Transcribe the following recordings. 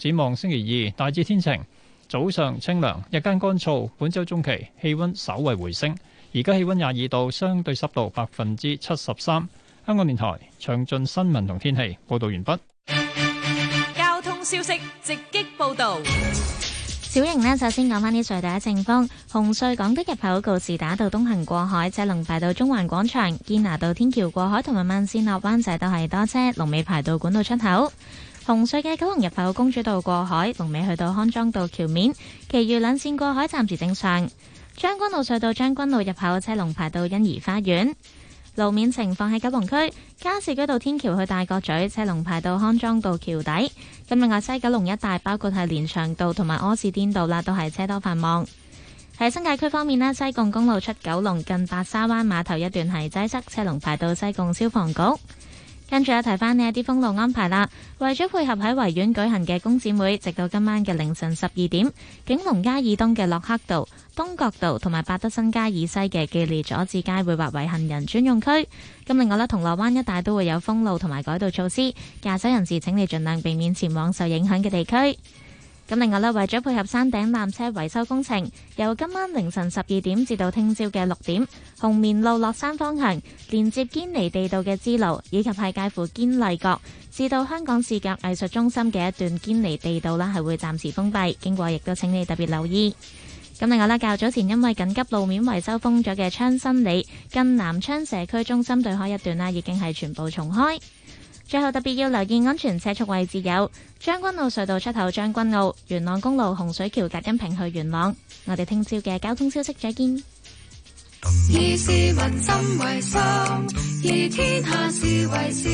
展望星期二大致天晴，早上清涼，日間乾燥。本週中期氣溫稍為回升，而家氣溫22度，相對濕度73%。香港電台詳盡新聞同天氣報道完畢。 交通消息直擊報道。 小瑩呢，首先講返啲隧道嘅情況。紅隧港島入口告士打道東行過海，車龍排到中環廣場；堅拿道天橋過海同埋慢線落灣仔都係多車，龍尾排到管道出口。紅隧嘅九龍入口公主道過海，龍尾去到康莊道橋面，其餘兩線過海暫時正常。將軍澳隧道將軍澳入口車龍排到欣怡花園。路面情況喺九龍區加士居道天橋去大角咀，車龍排到康莊道橋底。咁另外西九龍一帶包括係連翔道同埋柯士甸道啦，都係車多繁忙。喺新界區方面咧，西貢公路出九龍近白沙灣碼頭一段係擠塞，車龍排到西貢消防局。跟住提翻呢一啲封路安排啦，為咗配合喺維園舉行嘅工展會，直到今晚嘅凌晨12點，景隆街以東嘅洛克道、東角道同埋百德新街以西嘅記利佐治街會劃為行人專用區。咁另外咧，銅鑼灣一帶都會有封路同埋改道措施，駕駛人士請你盡量避免前往受影響嘅地區。咁另外咧，為咗配合山頂纜車維修工程，由今晚凌晨12點至到聽朝嘅6點，紅棉路落山方向連接堅尼地道嘅支路，以及係介乎堅麗閣至到香港視覺藝術中心嘅一段堅尼地道啦，係會暫時封閉，經過亦都請你特別留意。咁另外咧，較早前因為緊急路面維修封咗嘅昌新里近南昌社區中心對開一段啦，已經係全部重開。最後特別要留意安全車速位置有將軍澳隧道出口將軍澳、元朗公路洪水橋隔音屏去元朗。我哋聽朝嘅交通消息再見。 以市民心為心，以天下事為事。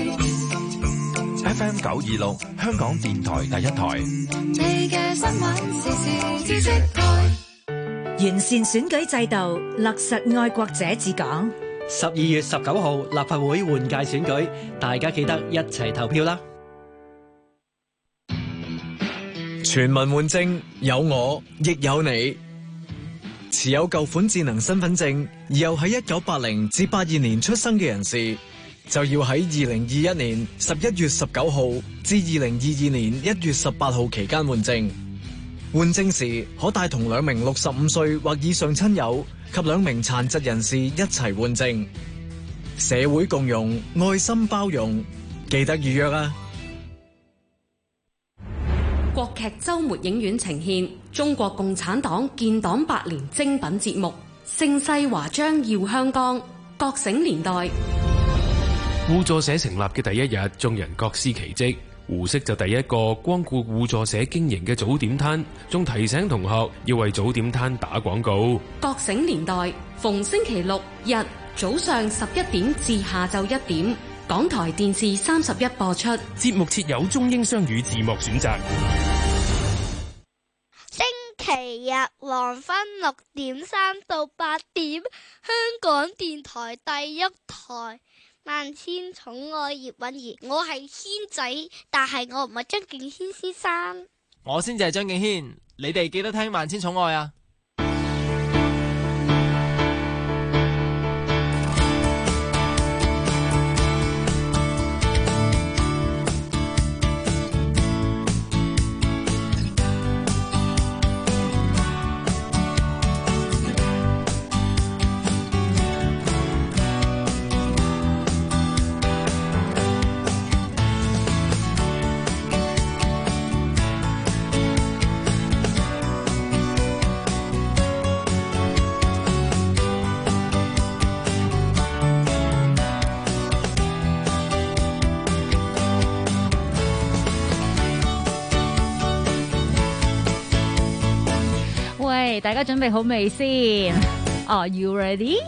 FM 926香港電台第一台。 你嘅新聞時事知識台。 完善選舉制度，落實愛國者治港。 12月19號立法會換屆選舉，大家記得一齊投票啦！ 全民換證，有我亦有你。持有舊款智能身份證而又喺1980至82年出生嘅人士，就要喺2021年11月19號至2022年1月18號期間換證。換證時可帶同2名65歲或以上親友及2名殘疾人士一齊換證。社會共融，愛心包容，記得預約啊！ 國劇周末影院呈現中國共產黨建黨100年精品節目《盛世華章耀香江》，覺醒年代。 互助社成立嘅第一日，眾人各司其職。胡適就第一個光顧互助社經營嘅早點攤，仲提醒同學要為早點攤打廣告。 覺醒年代逢星期六日早上11點至下晝1點，港台電視31播出。 節目設有中英雙語字幕選擇。 星期日黃昏6點3到8點，香港電台第一台。萬千寵愛葉韻儀，我係軒仔，但係我唔係張敬軒先生。 我先至係張敬軒，你哋記得聽萬千寵愛啊！ 大家準備好未先 ？Are you ready？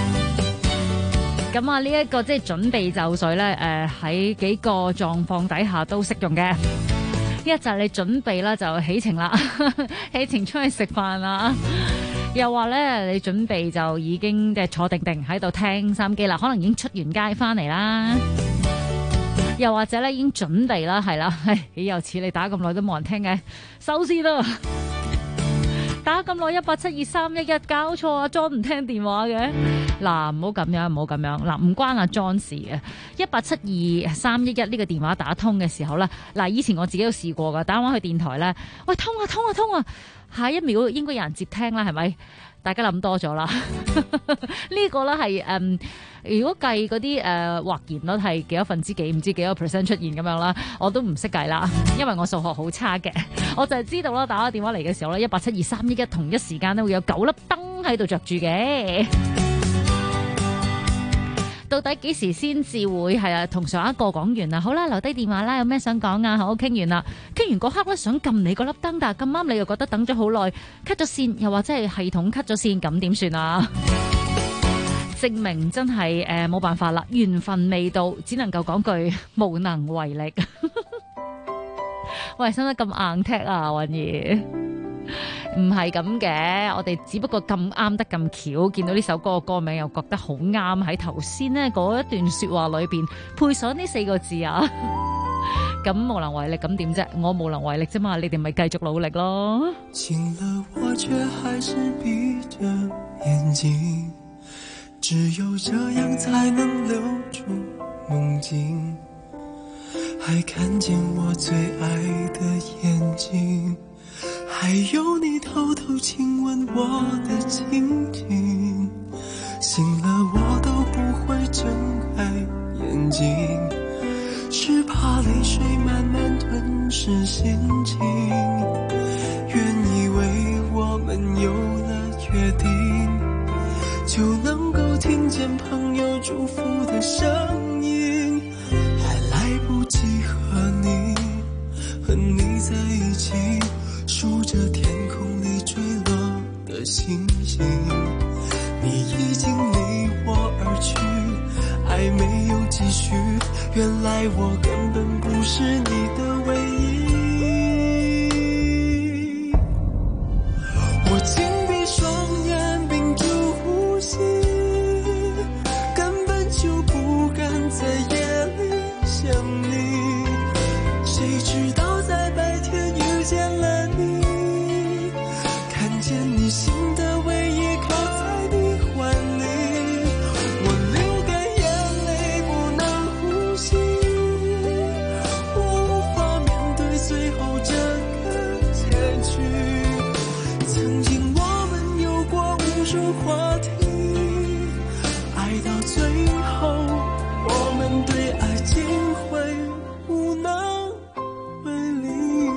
咁啊，呢一個即係準備就緒咧，喺幾個狀況底下都適用嘅。一就係你準備啦，就起程啦，起程出去食飯啦。又話咧，你準備就已經即係坐定定喺度聽收音機啦，可能已經出完街翻嚟啦。又或者咧，已經準備啦，係啦，又似你打咁耐都冇人聽嘅，收先啦。 打咁耐1872311，搞錯啊 John 唔聽電話嘅。嗱，唔好咁樣，唔好咁樣。嗱，唔關阿 John 事嘅。1872311呢個電話打通嘅時候咧，嗱，以前我自己都試過噶，打電話去電台咧，喂，通啊，下一秒應該有人接聽啦，係咪？大家諗多咗啦。呢個咧係如果計嗰啲或然率係幾多分之幾，唔知幾多 percent 出現咁樣啦，我都唔識計啦，因為我數學好差嘅。我就係知道啦，打個電話嚟嘅時候咧，1872311同一時間咧會有9粒燈喺度着住嘅。到底幾時先至會係同上一個講完啦？好啦，留低電話啦，有咩想講啊？好，傾完啦，傾完嗰刻咧想撳你嗰粒燈，但係咁啱你又覺得等咗好耐，cut 咗線，又或者係系統 cut 咗線，咁點算啊？證明真係冇辦法啦，緣分未到，只能夠講句無能為力。喂，使唔使咁硬踢啊，韻兒？唔係咁嘅，我哋只不過咁啱得咁巧，見到呢首歌嘅歌名又覺得好啱，喺頭先呢嗰一段說話裏邊配上呢4個字啊。咁無能為力，咁點啫？我無能為力啫嘛，你哋咪繼續努力咯。 醒了我卻還是閉着眼睛，只有這樣才能留住夢境，還看見我最愛的眼睛，還有你偷偷親吻我的情景，醒了我都不會睜開眼睛，是怕淚水慢慢吞噬心情，原以為我們有了約定，就能夠聽見朋友祝福的聲音，還來不及和你在一起，數着天空裡墜落的星星，你已經離我而去，愛沒有繼續，原來我根本不是你的唯一。我緊閉雙眼，屏住呼吸，根本就不敢在夜裡想你，誰知道在白天遇見了你，看見你心的唯一靠在你懷裡，我流乾眼淚不能呼吸，我無法面對最後這個結局，曾經我們有過無數話題，愛到最後我們對愛竟會無能為力。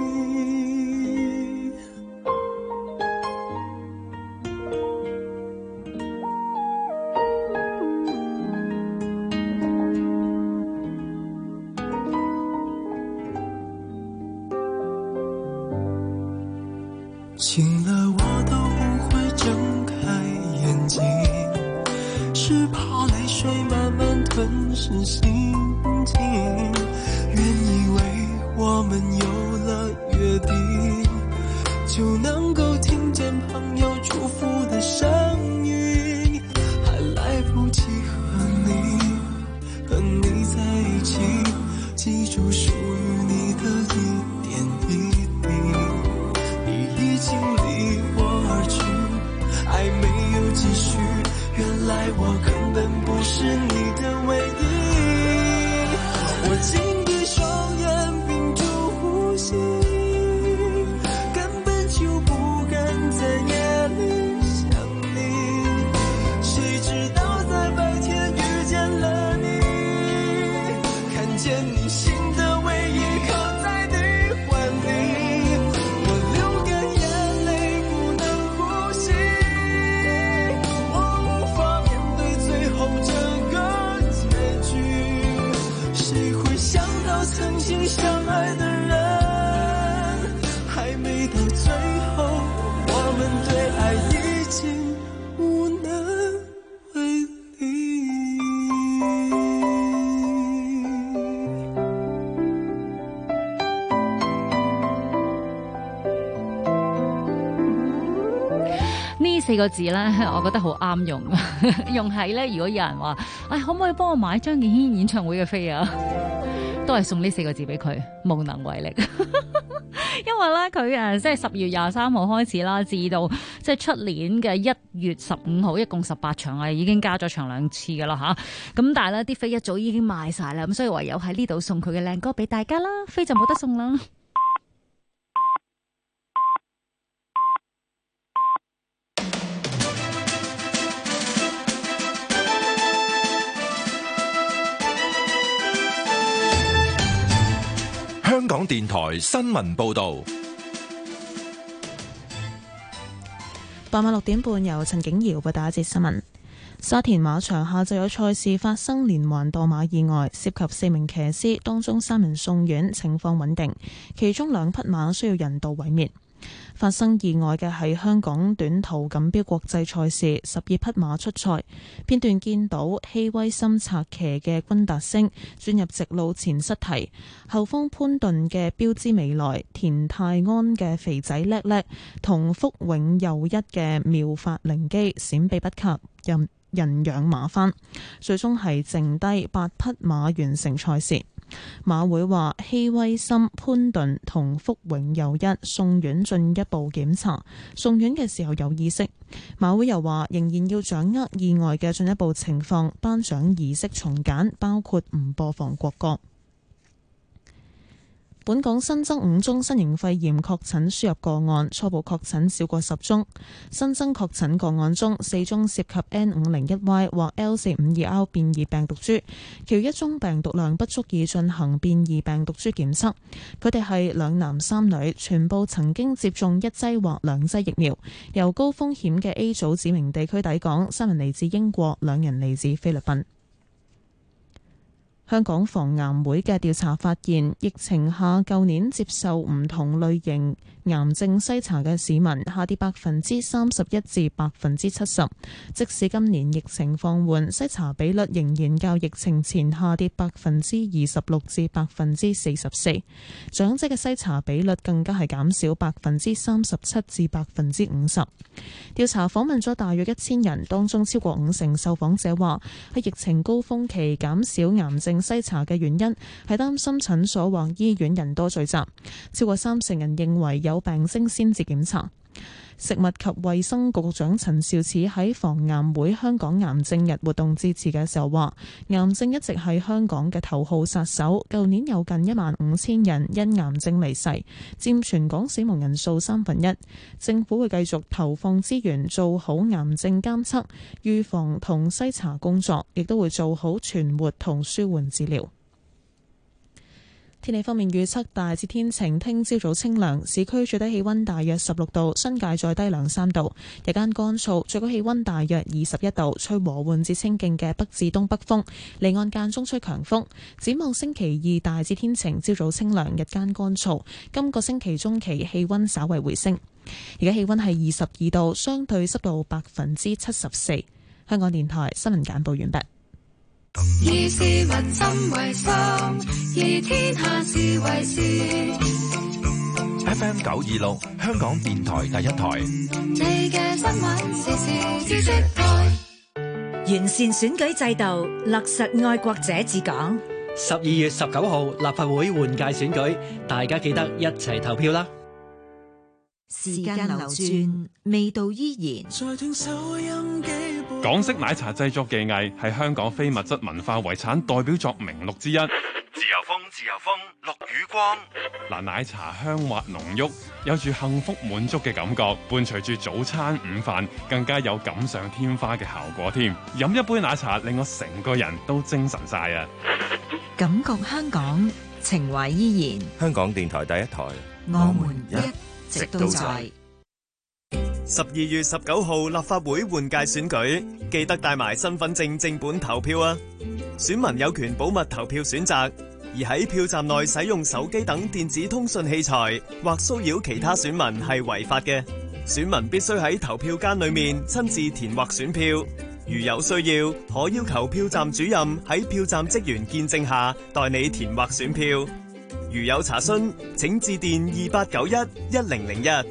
醒了我都不會睜開眼睛，是怕淚水慢慢吞噬心情，原以為我們有了約定，就能夠聽見朋友祝福的聲音，還來不及和你在一起，記住屬於你的一點一滴，你已經離我而去，愛沒有繼續，原來我根本不是你的唯一。我緊閉雙眼，屏住呼吸，根本就不敢在夜裡想你，誰知道在白天遇見了你，看見你心的唯一靠在你懷裡，我流乾眼淚不能呼吸，我無法面對最後這個結局，誰會想到曾經相愛的人，還沒到最後，我們對愛已經無能為力。 呢4個字咧，我覺得好啱用，用喺咧，如果有人話，可唔可以幫我買張敬軒演唱會嘅飛啊？都係送呢4個字俾佢，無能為力。 因為咧佢即係12月23號開始啦，至到即係出年嘅1月15號，一共18場啊，已經加咗場2次噶啦吓。咁但係咧啲飛一早已經賣晒啦，咁所以唯有喺呢度送佢嘅靚歌俾大家啦，飛就冇得送啦。 香港電台新聞報道， 傍晚6點半由陳景瑤報道一節新聞。沙田馬場下晝有賽事發生連環墮馬意外，涉及4名騎師，當中3人送院，情況穩定，其中2匹馬需要人道毀滅。發生意外嘅係香港短途錦標國際賽事，12匹馬出賽。片段見到希威森策騎嘅君達星轉入直路前失蹄，後方潘頓嘅標之未來、田泰安嘅肥仔叻叻同福永祐一嘅妙法靈機閃避不及，人仰馬翻，最終係剩低8匹馬完成賽事。馬會話希威森、潘頓同福永祐一送院進一步檢查，送院嘅時候有意識。馬會又話仍然要掌握意外嘅進一步情況，頒獎儀式從簡，包括唔播放國歌。本港新增5宗新型肺炎確診輸入個案，初步確診少過10宗。新增確診個案中，4宗涉及 N501Y 或 L452R 變異病毒株，其餘1宗病毒量不足以進行變異病毒株檢測。佢哋係2男3女，全部曾經接種1劑或2劑疫苗，由高風險嘅 A 組指明地區抵港，3人嚟自英國，2人嚟自菲律賓。香港防癌會嘅調查發現，疫情下舊年接受唔同類型癌症篩查嘅市民下跌31%至70%。即使今年疫情放緩，篩查比率仍然較疫情前下跌26%至44%。長者嘅篩查比率更加係減少37%至50%。調查訪問咗大約1000人，當中超過50%受訪者話喺疫情高峰期減少癌症篩查嘅原因係擔心診所或醫院人多聚集，超過30%人認為有病徵先至檢查。食物及衛生局局長陳肇始喺防癌會香港癌症日活動致辭嘅時候話，癌症一直係香港嘅頭號殺手，舊年有近15000人因癌症離世，佔全港死亡人數1/3。政府會繼續投放資源做好癌症監測、預防同篩查工作，亦都會做好存活同舒緩治療。天氣方面預測大致天晴，聽朝早清涼，市區最低氣溫大約16度，新界再低2-3度。日間乾燥，最高氣溫大約21度，吹和緩至清勁嘅北至東北風，離岸間中吹強風。展望星期2大致天晴，朝早清涼，日間乾燥。今個星期中期氣溫稍為回升。而家氣溫係22度，相對濕度74%。香港電台新聞簡報完畢。 以市民心為心，以天下事為事。 FM 926，香港電台第一台。 你嘅新聞時事知識台。 完善選舉制度，落實愛國者治港。 12月19號立法會換屆選舉，大家記得一齊投票啦！ 時間流轉，味道依然。 港式奶茶製作技藝係香港非物質文化遺產代表作名錄之一。 自由風，自由風，陸雨光。 嗱，奶茶香滑濃郁，有住幸福滿足嘅感覺，伴隨住早餐、午飯，更加有錦上添花嘅效果添。飲一杯奶茶，令我成個人都精神晒啊！ 感覺香港，情懷依然。 香港電台第一台， 我們一直都在。 12月19號立法會換屆選舉，記得帶埋身份證正本投票啊！選民有權保密投票選擇，而喺票站內使用手機等電子通訊器材或騷擾其他選民係違法嘅。選民必須喺投票間裏面親自填劃選票，如有需要，可要求票站主任喺票站職員見證下代你填劃選票。如有查詢，請致電28911001。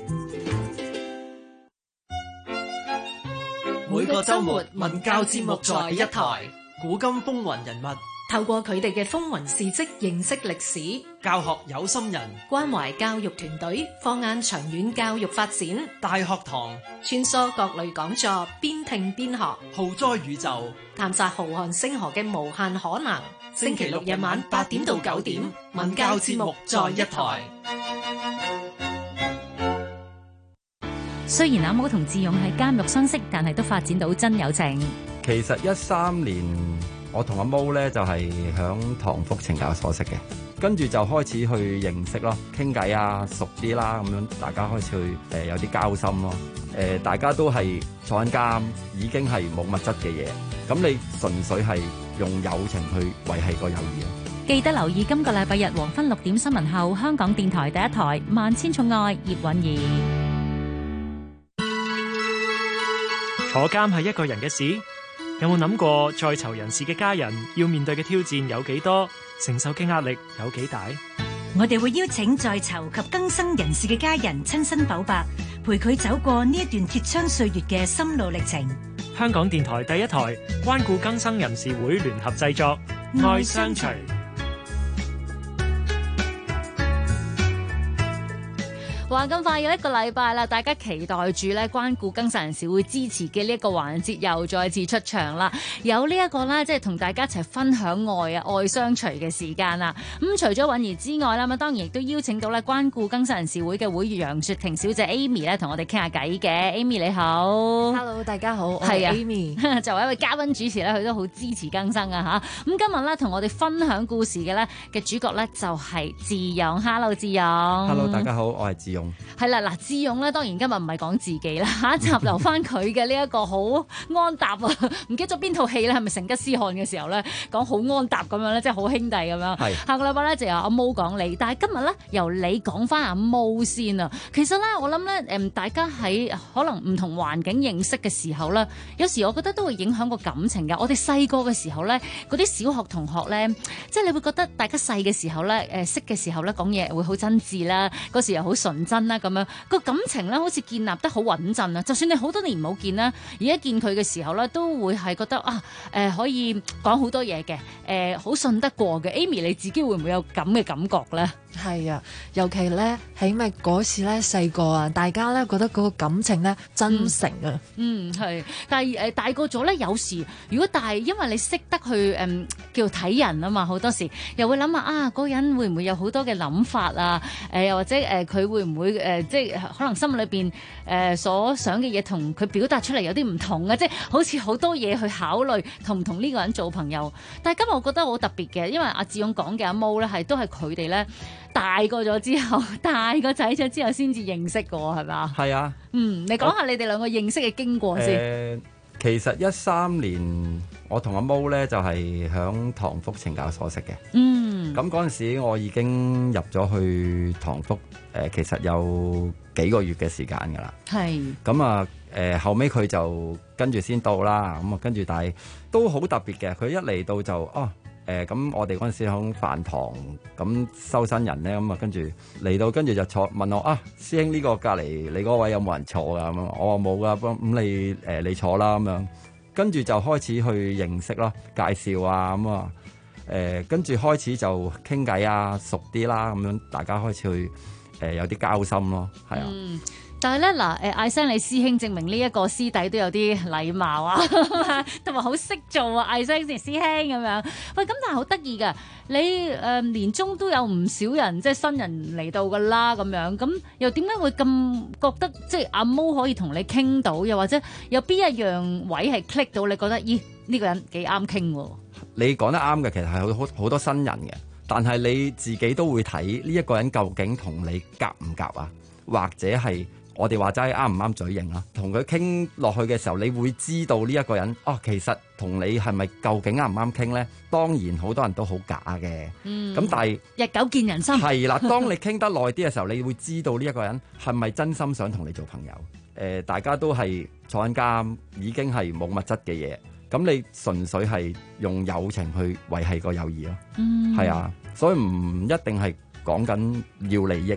每個週末文教節目在一台， 古今風雲人物、 透過佢哋嘅風雲事蹟認識歷史， 教學有心人， 關懷教育團隊，放眼長遠教育發展。 大學堂穿梭各類講座，邊聽邊學， 浩哉宇宙， 探索浩瀚星河嘅無限可能。星期六日晚8點到9點，文教節目在一台。 雖然阿毛同智勇喺監獄相識，但係都發展到真友情。 其實13年，我同阿毛咧就係響唐福懲教所識嘅，跟住就開始去認識咯，傾偈啊，熟啲啦，咁樣大家開始去有啲交心咯。大家都係坐緊監，已經係冇物質嘅嘢，咁你純粹係用友情去維繫個友誼咯。 記得留意今個禮拜日黃昏6點新聞後，香港電台第一台《萬千寵愛》葉韻儀。 坐監係一個人嘅事，有冇諗過在囚人士嘅家人要面對嘅挑戰有幾多，承受嘅壓力有幾大？ 我哋會邀請在囚及更生人士嘅家人親身剖白，陪佢走過呢一段鐵窗歲月嘅心路歷程。 香港電台第一台關顧更生人士會聯合製作《愛相隨》。 話咁快有一個禮拜啦，大家期待住咧關顧更生人士會支持嘅呢一個環節又再次出場啦。有呢一個咧，即係同大家一齊分享愛啊，愛相隨嘅時間啦。咁除咗韻兒之外啦，咁當然亦都邀請到咧關顧更生人士會嘅會員楊雪婷小姐 Amy 咧，同我哋傾下偈嘅。Amy 你好 ，Hello 大家好，我係 Amy。 作為一位嘉賓主持咧，佢都好支持更生啊嚇。咁今日咧同我哋分享故事嘅咧嘅主角咧就係智勇。Hello 智勇。 Hello 大家好，我係智勇。 係啦，嗱，智勇咧，當然今日唔係講自己啦，下一集留翻佢嘅呢一個好安踏啊，唔記得咗邊套戲咧，係咪成吉思汗嘅時候咧，講好安踏咁樣咧，即係好兄弟咁樣。係。下個禮拜咧就由阿毛講你，但係今日咧由你講翻阿毛先啊。其實咧，我諗咧，大家喺可能唔同環境認識嘅時候咧，有時我覺得都會影響個感情嘅。我哋細個嘅時候咧，嗰啲小學同學咧，即係你會覺得大家細嘅時候咧，識嘅時候咧，講嘢會好真摯啦，嗰時又好純真啦。咁樣個感情咧，好似建立得好穩陣啊！就算你好多年冇見啦，而家見佢嘅時候咧，都會係覺得啊，可以講好多嘢嘅，好信得過嘅。Amy 你自己會唔會有咁嘅感覺咧？ 係啊，尤其咧，係咪嗰時咧細個啊，大家咧覺得嗰個感情咧真誠啊。 係，但係大個咗咧，有時如果因為你識得去叫睇人啊嘛，好多時又會諗下啊，嗰個人會唔會有好多嘅諗法啊？又或者佢會唔會即係可能心裏邊所想嘅嘢同佢表達出嚟有啲唔同啊？即係好似好多嘢去考慮，同唔同呢個人做朋友？但係今日我覺得好特別嘅，因為阿智勇講嘅阿毛咧，都係佢哋咧。大個咗之後，大個仔咗之後先至認識嘅喎，係咪啊？係啊。你講下你哋兩個認識嘅經過先。 其實13年，我同阿毛咧就係響唐福懲教所識嘅。咁嗰陣時，我已經入咗去唐福，其實有幾個月嘅時間㗎啦。係。咁啊，後尾佢就跟住先到啦。咁啊，跟住但係都好特別嘅。佢一嚟到就咁我哋嗰陣時喺飯堂咁收新人咧，咁啊跟住嚟到，跟住就問我啊，師兄呢個隔離你嗰位有冇人坐㗎？咁我話冇㗎，咁你坐啦咁樣，跟住就開始去認識咯，介紹啊咁啊，跟住開始就傾偈啊，熟啲啦，咁樣大家開始去有啲交心咯，係啊。 但係咧嗱，嗌聲你師兄，證明呢一個師弟都有啲禮貌啊，同埋好識做啊，嗌聲先師兄咁樣。喂，咁但係好得意㗎，你年中都有唔少人即係新人嚟到㗎啦，咁樣咁又點解會咁覺得即係阿毛可以同你傾到，又或者有邊一樣位係 click 到你覺得，咦呢個人幾啱傾喎？你講得啱嘅，其實係好多新人嘅，但係你自己都會睇呢一個人究竟同你夾唔夾啊，或者係。我哋話齋啱唔啱嘴型啦，同佢傾落去嘅時候，你會知道呢一個人其實同你係咪究竟啱唔啱傾咧？當然好多人都好假嘅，咁但係日久見人心。係啦，當你傾得耐啲嘅時候，你會知道呢一個人係咪真心想同你做朋友。大家都係坐緊監，已經係冇物質嘅嘢，咁你純粹係用友情去維繫個友誼咯。係啊，所以唔一定係講緊要利益咯。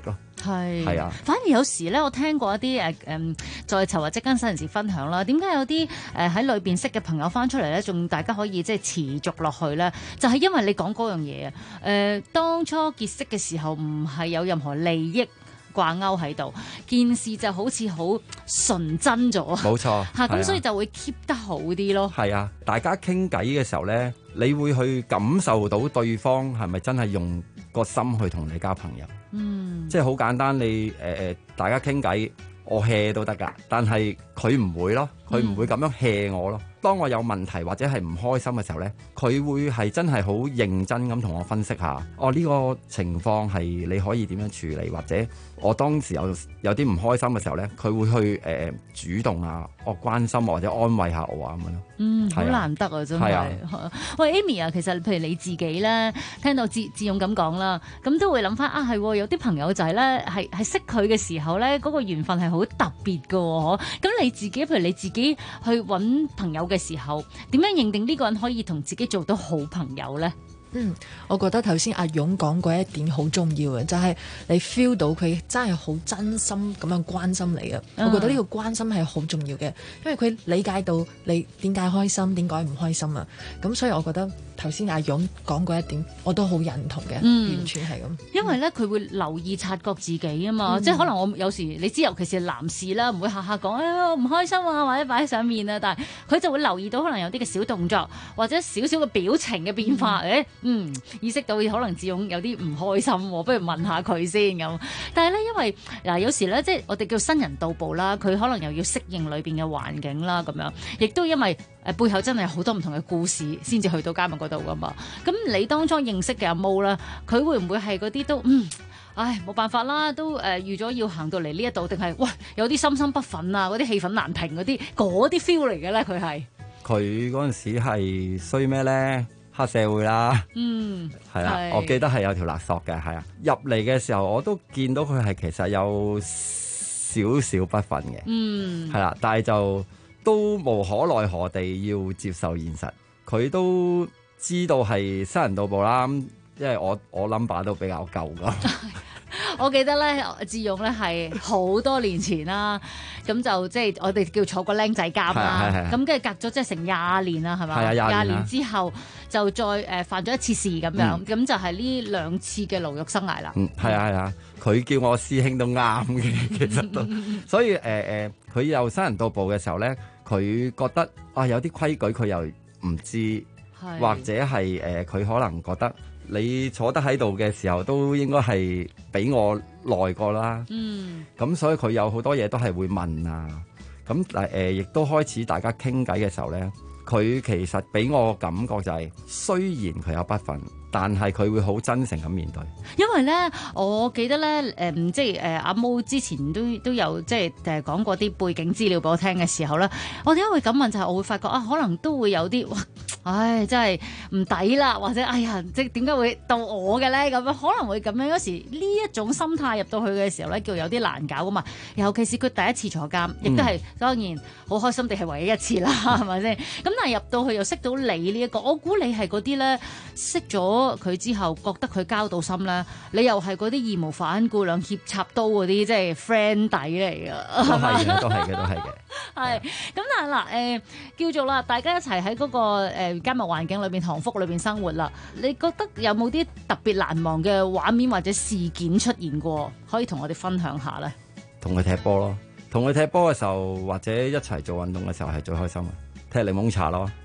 係啊。 反而有時咧，我聽過一啲在囚或者更生人士分享啦，點解有啲喺裏邊識嘅朋友翻出嚟咧，仲大家可以即係持續落去咧？就係因為你講嗰樣嘢啊。當初結識嘅時候唔係有任何利益掛鈎喺度，件事就好似好純真咗。 冇錯， 嚇咁所以就會 keep 得好啲咯。 係啊，大家傾偈嘅時候咧，你會去感受到對方係咪真係用個心去同你交朋友。即係好簡單，你大家傾偈，我 hea 都得㗎，但係佢唔會咯，佢唔會咁樣 hea 我咯。當我有問題或者係唔開心嘅時候咧，佢會係真係好認真咁同我分析下，呢個情況係你可以點樣處理，或者我當時有啲唔開心嘅時候咧，佢會去主動啊，我關心我或者安慰下我啊咁樣咯。 好難得啊，真係。喂 Amy 啊，其實譬如你自己咧，聽到志勇咁講啦，咁都會諗翻係有啲朋友仔咧係識佢嘅時候咧，嗰個緣分係好特別㗎喎。咁你自己譬如你自己去揾朋友嘅時候，點樣認定呢個人可以同自己做到好朋友咧？ 我覺得頭先阿勇講過一點好重要嘅，就係你 feel 到佢真係好真心咁樣關心你啊！我覺得呢個關心係好重要嘅，因為佢理解到你點解開心，點解唔開心啊！咁所以我覺得頭先阿勇講過一點，我都好認同嘅，完全係咁。 因為咧，佢會留意察覺自己啊嘛，即係可能我有時你知，尤其是男士啦，唔會下下講我唔開心啊，或者擺喺上面啊，但係佢就會留意到可能有啲嘅小動作，或者少少嘅表情嘅變化，意識到可能志勇有啲唔開心，不如問下佢先咁。但係咧，因為嗱有時咧，即係我哋叫新人到埗啦，佢可能又要適應裏邊嘅環境啦，咁樣，亦都因為背後真係好多唔同嘅故事先至去到監獄嗰度噶嘛。咁你當初認識嘅阿毛啦，佢會唔會係嗰啲都冇辦法啦，都預咗要行到嚟呢一度，定係喂有啲心生不忿啊，嗰啲氣憤難平嗰啲 feel 嚟嘅咧？佢嗰陣時係衰咩咧？黑社會啦，係啦，我記得係有條勒索嘅，係啊，入嚟嘅時候我都見到佢係其實有少少不忿嘅，係啦，但係就都無可奈何地要接受現實，佢都知道係新人到埗啦，因為我 number 都比較舊㗎。 我記得咧，志勇咧係好多年前啦，咁就即係我哋叫坐個僆仔監啦，咁跟住隔咗即係成20年啦，係咪？20年之後就再犯咗一次事咁樣，咁就係呢2次嘅牢獄生涯啦。 係啊，佢叫我師兄都啱嘅，其實都，所以佢又新人到埗嘅時候咧，佢覺得有啲規矩佢又唔知，或者係佢可能覺得。你坐得喺度嘅時候，都應該係比我耐過啦。咁所以佢有好多嘢都係會問啊。咁亦都開始大家傾偈嘅時候咧，佢其實俾我感覺就係，雖然佢有不忿，但係佢會好真誠咁面對。 因為咧，我記得咧，即係阿毛之前都有即係講過啲背景資料俾我聽嘅時候咧，我點解會咁問？就係我會發覺可能都會有啲真係唔抵啦，或者即係點解會到我嘅咧？咁樣可能會咁樣。有時呢一種心態入到去嘅時候咧，叫有啲難搞噶嘛。尤其是佢第一次坐監，亦都係當然好開心地係唯一一次啦，係咪先？咁但係入到去又識到你呢一個，我估你係嗰啲咧識咗佢之後，覺得佢交到心咧，你又係嗰啲義無反顧兩肋插刀嗰啲，即係 friend 底嚟噶。 都係嘅。 係咁，但係嗱叫做啦，大家一齊喺嗰個監獄環境裏邊、堂福裏邊生活啦。你覺得有冇啲特別難忘嘅畫面或者事件出現過，可以同我哋分享下咧？ 同佢踢波咯，同佢踢波嘅時候，或者一齊做運動嘅時候係最開心嘅，踢檸檬茶咯。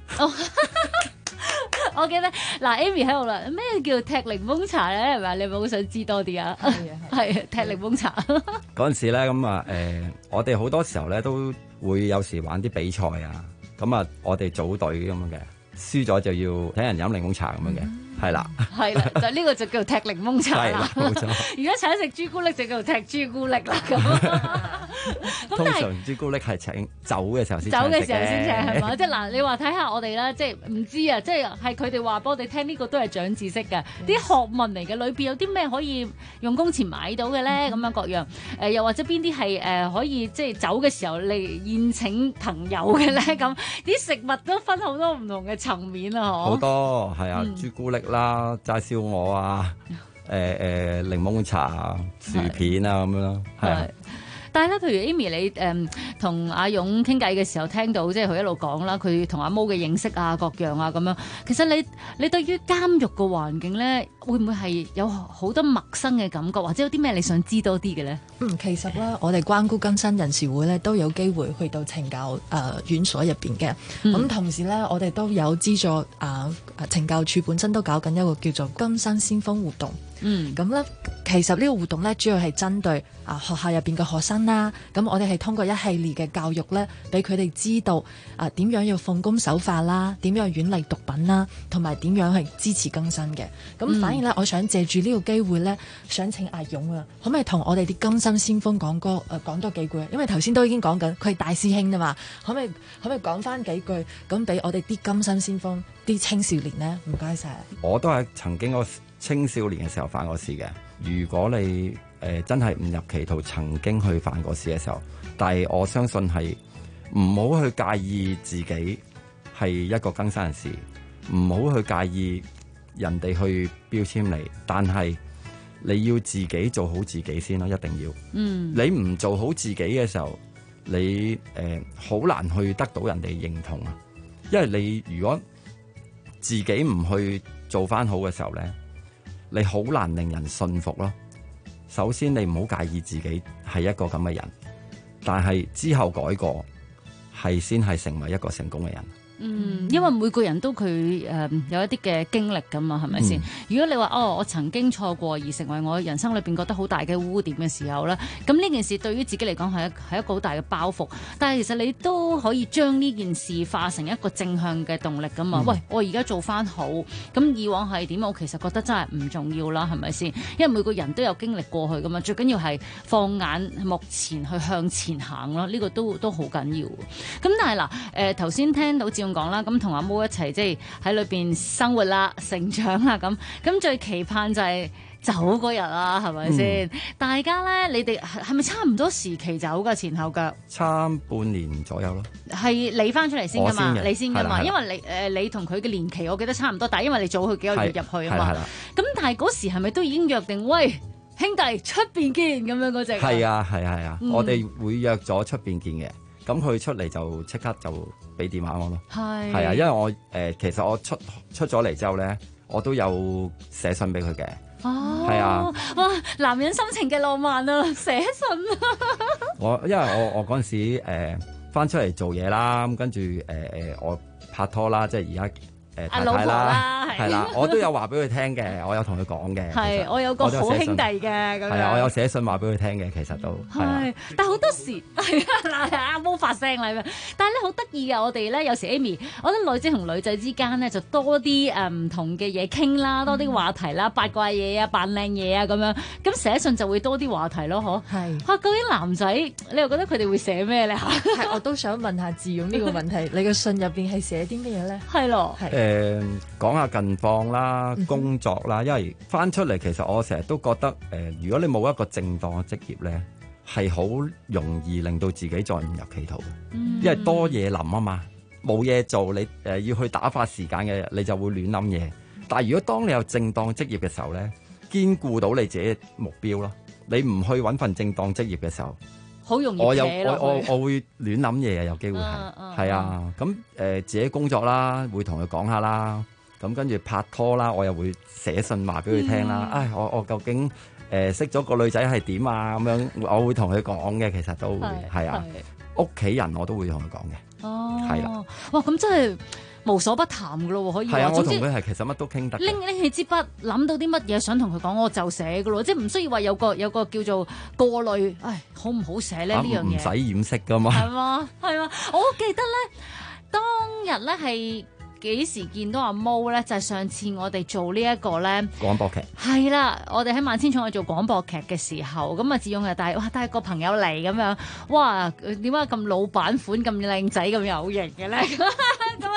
我記得嗱 ，Amy 喺度啦，咩叫踢檸檬茶咧？係咪？你係咪好想知多啲啊？係踢檸檬茶。 嗰陣時咧，我哋好多時候咧都會有時玩啲比賽啊，我哋組隊咁樣嘅，輸咗就要睇人飲檸檬茶咁樣嘅。係啦， 就呢個就叫踢檸檬茶啦。 冇錯。 如果請食朱古力就叫踢朱古力啦。咁通常朱古力係請走嘅時候先請係嘛？即係嗱，你話睇下我哋啦，即係唔知啊，即係佢哋話俾我哋聽，呢個都係長知識嘅，啲學問嚟嘅。裏邊有啲咩可以用工錢買到嘅咧？咁樣各樣又或者邊啲係可以即係走嘅時候嚟宴請朋友嘅咧？咁啲食物都分好多唔同嘅層面啊！ 好多係啊，朱古力啦，齋燒鵝啊， 檸檬茶啊、薯片啊咁樣咯，係啊。 但係咧，譬如 Amy 你同阿勇傾偈嘅時候，聽到即係佢一路講啦，佢同阿毛嘅認識啊、各樣啊咁樣。其實你對於監獄嘅環境咧，會唔會係有好多陌生嘅感覺，或者有啲咩你想知多啲嘅咧？ 其實咧，我哋關顧更新人士會咧都有機會去到懲教院所入邊嘅。咁同時咧，我哋都有資助懲教處本身都搞緊一個叫做更新先鋒活動。咁咧，其實呢個活動咧，主要係針對學校入邊嘅學生啦。咁我哋係通過一系列嘅教育咧，俾佢哋知道點樣要奉公守法啦，點樣遠離毒品啦，同埋點樣去支持更新嘅。咁反而咧，我想借住呢個機會咧，想請阿勇可唔可以同我哋啲更新先鋒講多幾句？因為頭先都已經講緊佢係大師兄啊嘛，可唔可以講翻幾句咁俾我哋啲更新先鋒啲青少年咧？唔該晒。 我都係曾經個青少年嘅時候犯過事嘅。如果你真係誤入歧途，曾經去犯過事嘅時候，但係我相信係唔好去介意自己係一個更新人士，唔好去介意人哋去標籤你，但係你要自己做好自己先咯，一定要。你唔做好自己嘅時候，你好難去得到人哋認同啊。因為你如果自己唔去做翻好嘅時候咧，你好難令人信服咯。首先你唔好介意自己係一個咁嘅人，但係之後改過係先係成為一個成功嘅人。 因為每個人都佢有一啲嘅經歷㗎嘛，係咪先？如果你話我曾經錯過而成為我人生裏邊覺得好大嘅污點嘅時候咧，咁呢件事對於自己嚟講係一個好大嘅包袱。但係其實你都可以將呢件事化成一個正向嘅動力㗎嘛。喂，我而家做翻好，咁以往係點？我其實覺得真係唔重要啦，係咪先？因為每個人都有經歷過去㗎嘛，最緊要係放眼目前去向前行咯。呢個都好緊要。咁但係嗱，頭先聽到講啦，咁同阿毛一齊即係喺裏邊生活啦、成長啦，咁最期盼就係走嗰日啦，係咪先？大家咧，你哋係咪差唔多時期走噶？前後腳差半年左右咯。 係你翻出嚟先噶嘛？你先噶嘛？因為你同佢嘅年期，我記得差唔多，但係因為你早佢幾個月入去啊嘛。咁但係嗰時係咪都已經約定？喂，兄弟出邊見咁樣嗰隻？ 係啊，我哋會約咗出邊見嘅。咁佢出嚟就即刻就俾電話我咯，係啊，因為我其實我出咗嚟之後咧，我都有寫信俾佢嘅，係啊， 哇，男人心情嘅浪漫啊，寫信啊， 因為我嗰陣時翻出嚟做嘢啦，咁跟住我拍拖啦，即係而家太太啦，係啦，我都有話俾佢聽嘅，我有同佢講嘅， 係我有個好兄弟嘅，咁樣係啊， 我有寫信話俾佢聽嘅，其實都係， 但係好多時係啊，阿毛發聲啦，但係咧好得意嘅，我哋咧有時 Amy，我覺得女仔同女仔之間咧就多啲唔同嘅嘢傾啦，多啲話題啦，八卦嘢啊，扮靚嘢啊咁樣，咁寫信就會多啲話題咯，嗬，係究竟男仔你又覺得佢哋會寫咩咧？ 係，我都想問下智勇呢個問題，你嘅信入邊係寫啲咩嘢咧？ 係咯， 講下近況啦，工作啦，因為翻出嚟其實我成日都覺得如果你冇一個正當嘅職業咧，係好容易令到自己再誤入歧途，因為多嘢諗啊嘛，冇嘢做你要去打發時間嘅，你就會亂諗嘢。但係如果當你有正當職業嘅時候咧，兼顧到你自己目標咯，你唔去揾份正當職業嘅時候， 好容易我會亂諗嘢，有機會係啊，咁自己工作啦，會同佢講下啦。咁跟住拍拖啦，我又會寫信話俾佢聽啦。唉，我究竟識咗個女仔係點啊？咁樣我會同佢講嘅，其實都會係啊。屋企人我都會同佢講嘅。 哦， 係啦。 哇，咁真係無所不談噶咯，可以。 係啊，我同佢係其實乜都傾得。 拎起支筆，諗到啲乜嘢想同佢講，我就寫噶咯，即係唔需要話有個叫做過濾。唉，好唔好寫咧呢樣嘢？唔使掩飾噶嘛。 係嘛，係嘛。我記得咧，當日咧係。幾時見到阿毛咧？就係上次我哋做呢一個咧廣播劇， 係啦，我哋喺萬千寵愛做廣播劇嘅時候，咁啊智勇又帶個朋友嚟咁樣，哇！點解咁老闆款咁靚仔咁有型嘅咧？咁啊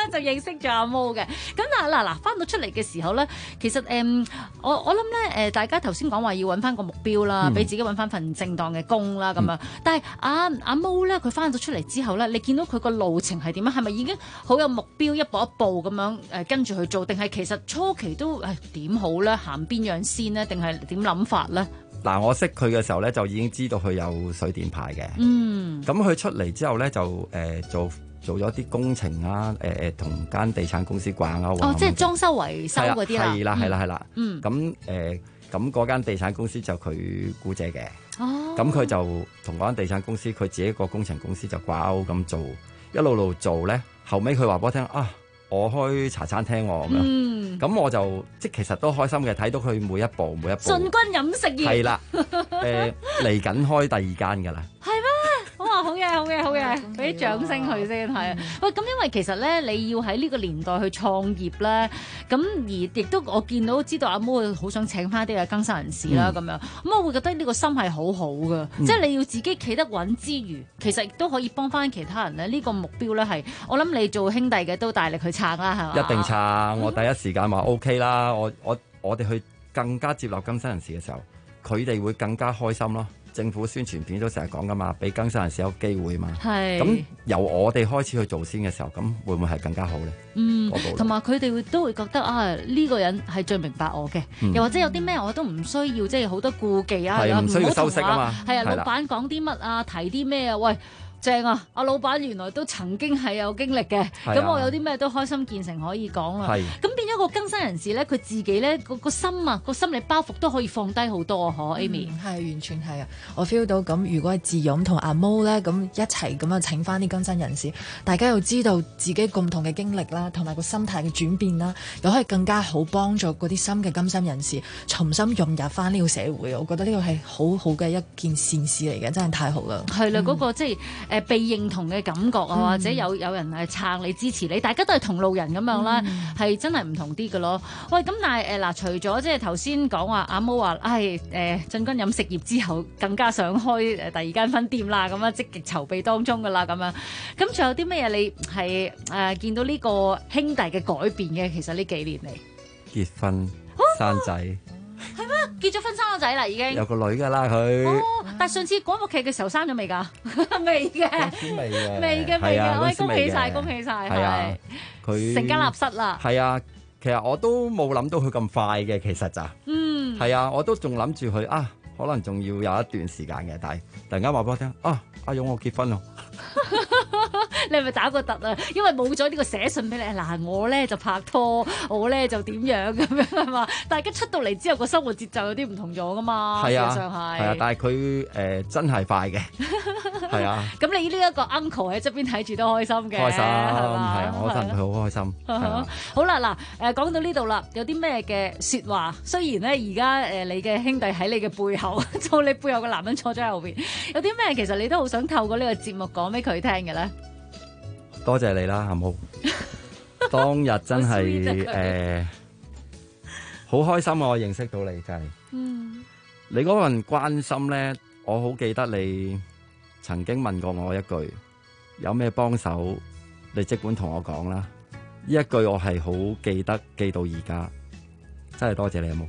樣就認識咗阿毛嘅。咁嗱翻到出嚟嘅時候咧，其實我諗咧大家頭先講話要揾翻個目標啦，俾自己揾翻份正當嘅工啦咁樣。但係阿毛咧，佢翻到出嚟之後咧，你見到佢個路程係點樣？係咪已經好有目標，一步一步咁樣跟住去做？定係其實初期都點好咧？行邊樣先呢？定係點諗法咧？ 嗱，我識佢嘅時候咧，就已經知道佢有水電牌嘅。咁佢出嚟之後咧，就做咗啲工程啊，同間地產公司掛鈎。 即係裝修維修嗰啲啦。 係啦。咁嗰間地產公司就佢姑姐嘅。咁佢就同嗰間地產公司，佢自己個工程公司就掛鈎咁做，一路做咧。後尾佢話俾我聽我開茶餐廳咁樣，咁我就其實都開心嘅，睇到佢每一步。 進軍飲食業係啦，嚟緊開第二間噶啦。 係咩？哇，好嘢，俾啲掌聲佢先係。喂，咁因為其實咧，你要喺呢個年代去創業咧，咁而亦都我知道阿毛好想請翻啲嘅更生人士啦，咁樣，咁我會覺得呢個心係好好噶，即係你要自己企得穩之餘，其實亦都可以幫翻其他人咧。呢個目標咧係，我諗你做兄弟嘅都大力去撐啦，係嘛？ 一定撐！我第一時間話 OK 啦，我哋去更加接納更生人士嘅時候，佢哋會更加開心咯。政府宣傳片都成日講噶嘛，俾更生人士有機會嘛。係。咁由我哋開始去做先嘅時候，咁會唔會係更加好咧？同埋佢哋都會覺得呢個人係最明白我嘅，又或者有啲咩我都唔需要，即係好多顧忌啊， 唔需要修飾啊嘛。 係啊，老闆講啲乜啊，提啲咩啊，喂。正啊！阿老闆原來都曾經係有經歷嘅，咁我有啲咩都開心見誠可以講啦。咁變咗個更生人士咧，佢自己咧個心啊，個心理包袱都可以放低好多啊！嗬，Amy 係完全係啊！我 feel 到咁，如果係智勇同阿毛咧，咁一齊咁樣請翻啲更生人士，大家又知道自己共同嘅經歷啦，同埋個心態嘅轉變啦，又可以更加好幫助嗰啲新嘅更生人士重新融入翻呢個社會。我覺得呢個係好好嘅一件善事嚟嘅，真係太好啦！係啦， 嗰個即係。被認同嘅感覺啊，或者有人係撐你支持你，大家都係同路人咁樣啦，係真係唔同啲嘅咯。喂，咁但係除咗即係頭先講話阿毛話，進軍飲食業之後更加想開第二間分店啦，咁樣積極籌備當中噶啦，咁樣。咁仲有啲咩嘢你係見到呢個兄弟嘅改變嘅？其實呢幾年嚟結婚生仔。 係咩？結咗婚生咗仔啦，已經有個女噶啦佢。 但係上次廣播劇嘅時候生咗未㗎？未嘅，未嘅。我恭喜晒，恭喜晒。係佢成家立室啦。係啊， 其實我都冇諗到佢咁快嘅，其實咋。係啊，我都仲諗住佢可能仲要有一段時間嘅，但係突然間話俾我聽阿勇我結婚咯。 你係咪打個突啊？因為冇咗呢個寫信俾你，嗱我咧就拍拖，我咧就點樣咁樣係嘛？大家出到嚟之後個生活節奏有啲唔同咗噶嘛？ 係啊， 事實上係。 係啊，但係佢真係快嘅，係啊。咁你呢一個 uncle 喺側邊睇住都開心嘅， 開心係啊，我戥佢好開心。 好啦，嗱講到呢度啦，有啲咩嘅説話？雖然咧而家你嘅兄弟喺你嘅背後，做你背後嘅男人坐咗喺後邊，有啲咩其實你都好想透過呢個節目講俾佢聽嘅咧？ 多謝你啦，阿毛。當日真係好開心啊！我認識到你真係，你嗰份關心咧，我好記得你曾經問過我一句，有咩幫手，你即管同我講啦。呢一句我係好記得，記到而家，真係多謝你，阿毛。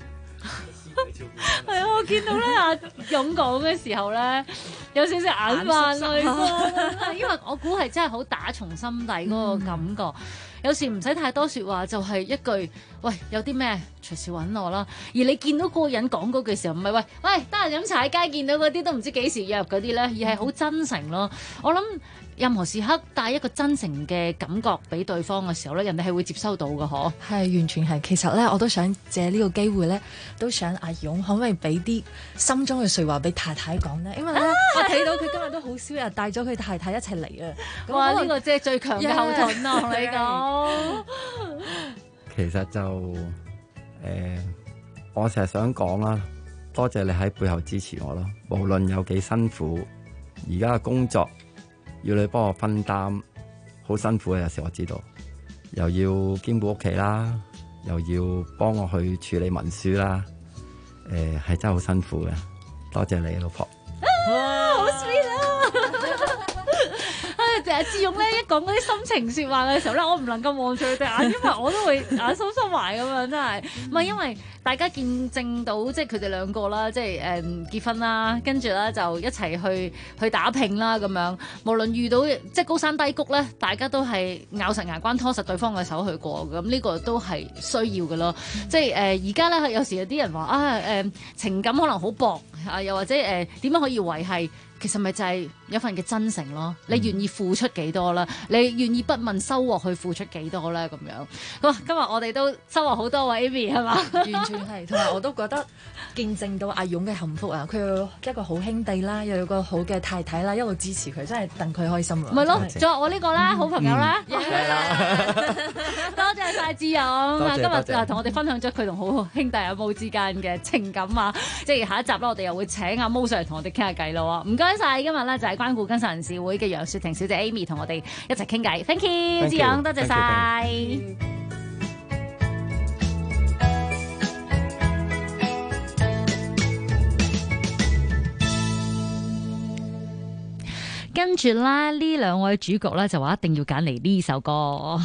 係啊，我見到咧阿勇講嘅時候咧，有少少眼泛淚光，因為我估係真係好打從心底嗰個感覺。有時唔使太多說話，就係一句喂，有啲咩隨時揾我啦。而你見到嗰個人講嗰句時候，唔係喂得閒飲茶喺街見到嗰啲都唔知幾時約嗰啲咧，而係好真誠咯。我諗任何時刻帶一個真誠嘅感覺俾對方嘅時候咧，人哋係會接收到嘅，嗬。 係完全係。其實咧，我都想借呢個機會咧，都想阿勇可唔可以俾啲心中嘅說話俾太太講咧？因為咧，我睇到佢今日都好少人帶咗佢太太一齊嚟啊！ 哇，呢個即係最強嘅後盾啊！同你講。 其實就我成日想講啦，多謝你喺背後支持我咯。無論有幾辛苦，而家嘅工作要你幫我分擔，好辛苦嘅。有時我知道，又要兼顧屋企啦，又要幫我去處理文書啦，係真係好辛苦嘅。多謝你，老婆。 哇，好 sweet 啊！ 謝阿志勇咧，一講嗰啲心情説話嘅時候咧，我唔能夠望住佢對眼，因為我都會眼收收埋咁樣，真係唔係因為大家見證到即係佢哋兩個啦，即係結婚啦，跟住咧就一齊去打拼啦咁樣。無論遇到即係高山低谷咧，大家都係咬實牙關拖實對方嘅手去過，咁呢個都係需要嘅咯。即係而家咧有時有啲人話情感可能好薄啊，又或者點樣可以維繫？其實咪就係有份嘅真誠咯，你願意付出幾多啦？你願意不問收穫去付出幾多咧？咁樣咁今日我哋都收穫好多喎 Amy 係嘛？ 完全係，同埋我都覺得見證到阿勇嘅幸福啊！佢有一個好兄弟啦，又有個好嘅太太啦，一路支持佢，真係戥佢開心啊！ 咪咯，仲有我呢個啦，好朋友啦，多謝晒志勇啊！今日就同我哋分享咗佢同好兄弟阿毛之間嘅情感啊！即係下一集咧，我哋又會請阿毛上嚟同我哋傾下偈咯喎！唔該晒，今日咧就係關顧更生人士會嘅楊雪婷小姐 Amy 同我哋一齊傾偈 ，thank you， 志勇，多謝晒。跟住啦，呢兩位主角咧就話一定要揀嚟呢首歌。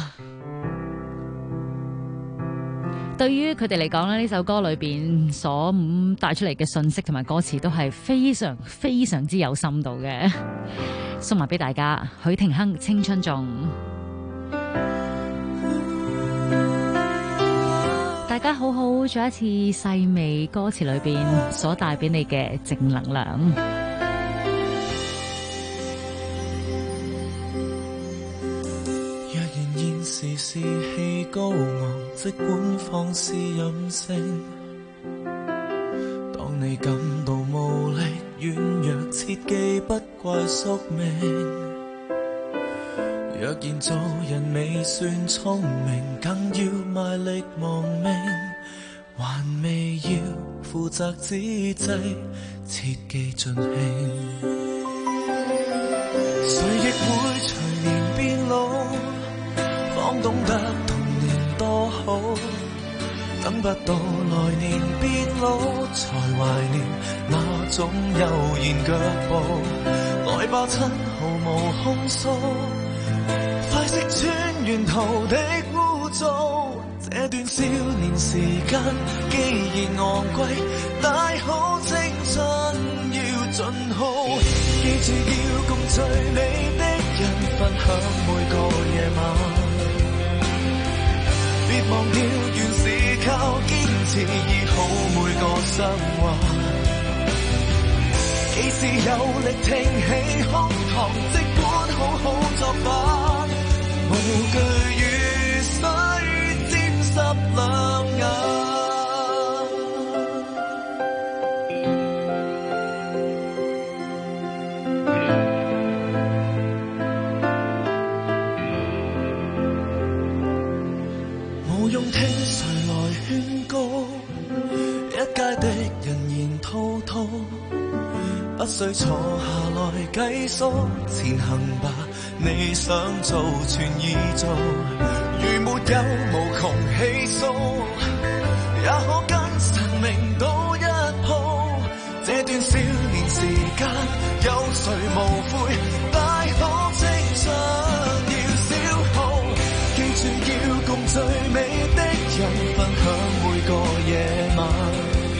對於佢哋嚟講咧，呢首歌裏邊所帶出嚟嘅信息同埋歌詞都係非常非常之有深度嘅，送埋俾大家。許廷鏗《青春頌》，大家好好再一次細味歌詞裏邊所帶俾你嘅正能量。 時士氣高昂，即管放肆任性。當你感到無力軟弱，切記不怪宿命。若然做人未算聰明，更要賣力亡命。還未要負責之際，切記盡興。誰亦會隨年變老，當懂得童年多好，等不到來年變老，才懷念那種悠然腳步。來吧親，毫無控訴，快識穿沿途的污糟。這段少年時間既然昂貴，大好青春要盡好。記住要共最美的人分享每個夜晚。別忘掉，原是靠堅持醫好每個傷患。幾時有力挺起胸膛，即管好好作反，無懼雨水沾濕兩眼。不需坐下來計數，前行吧，你想做全已做。如沒有無窮氣數，也可跟生命賭一鋪。這段少年時間，有誰無悔？大可青春要消耗。記住要共最美的人分享每個夜晚。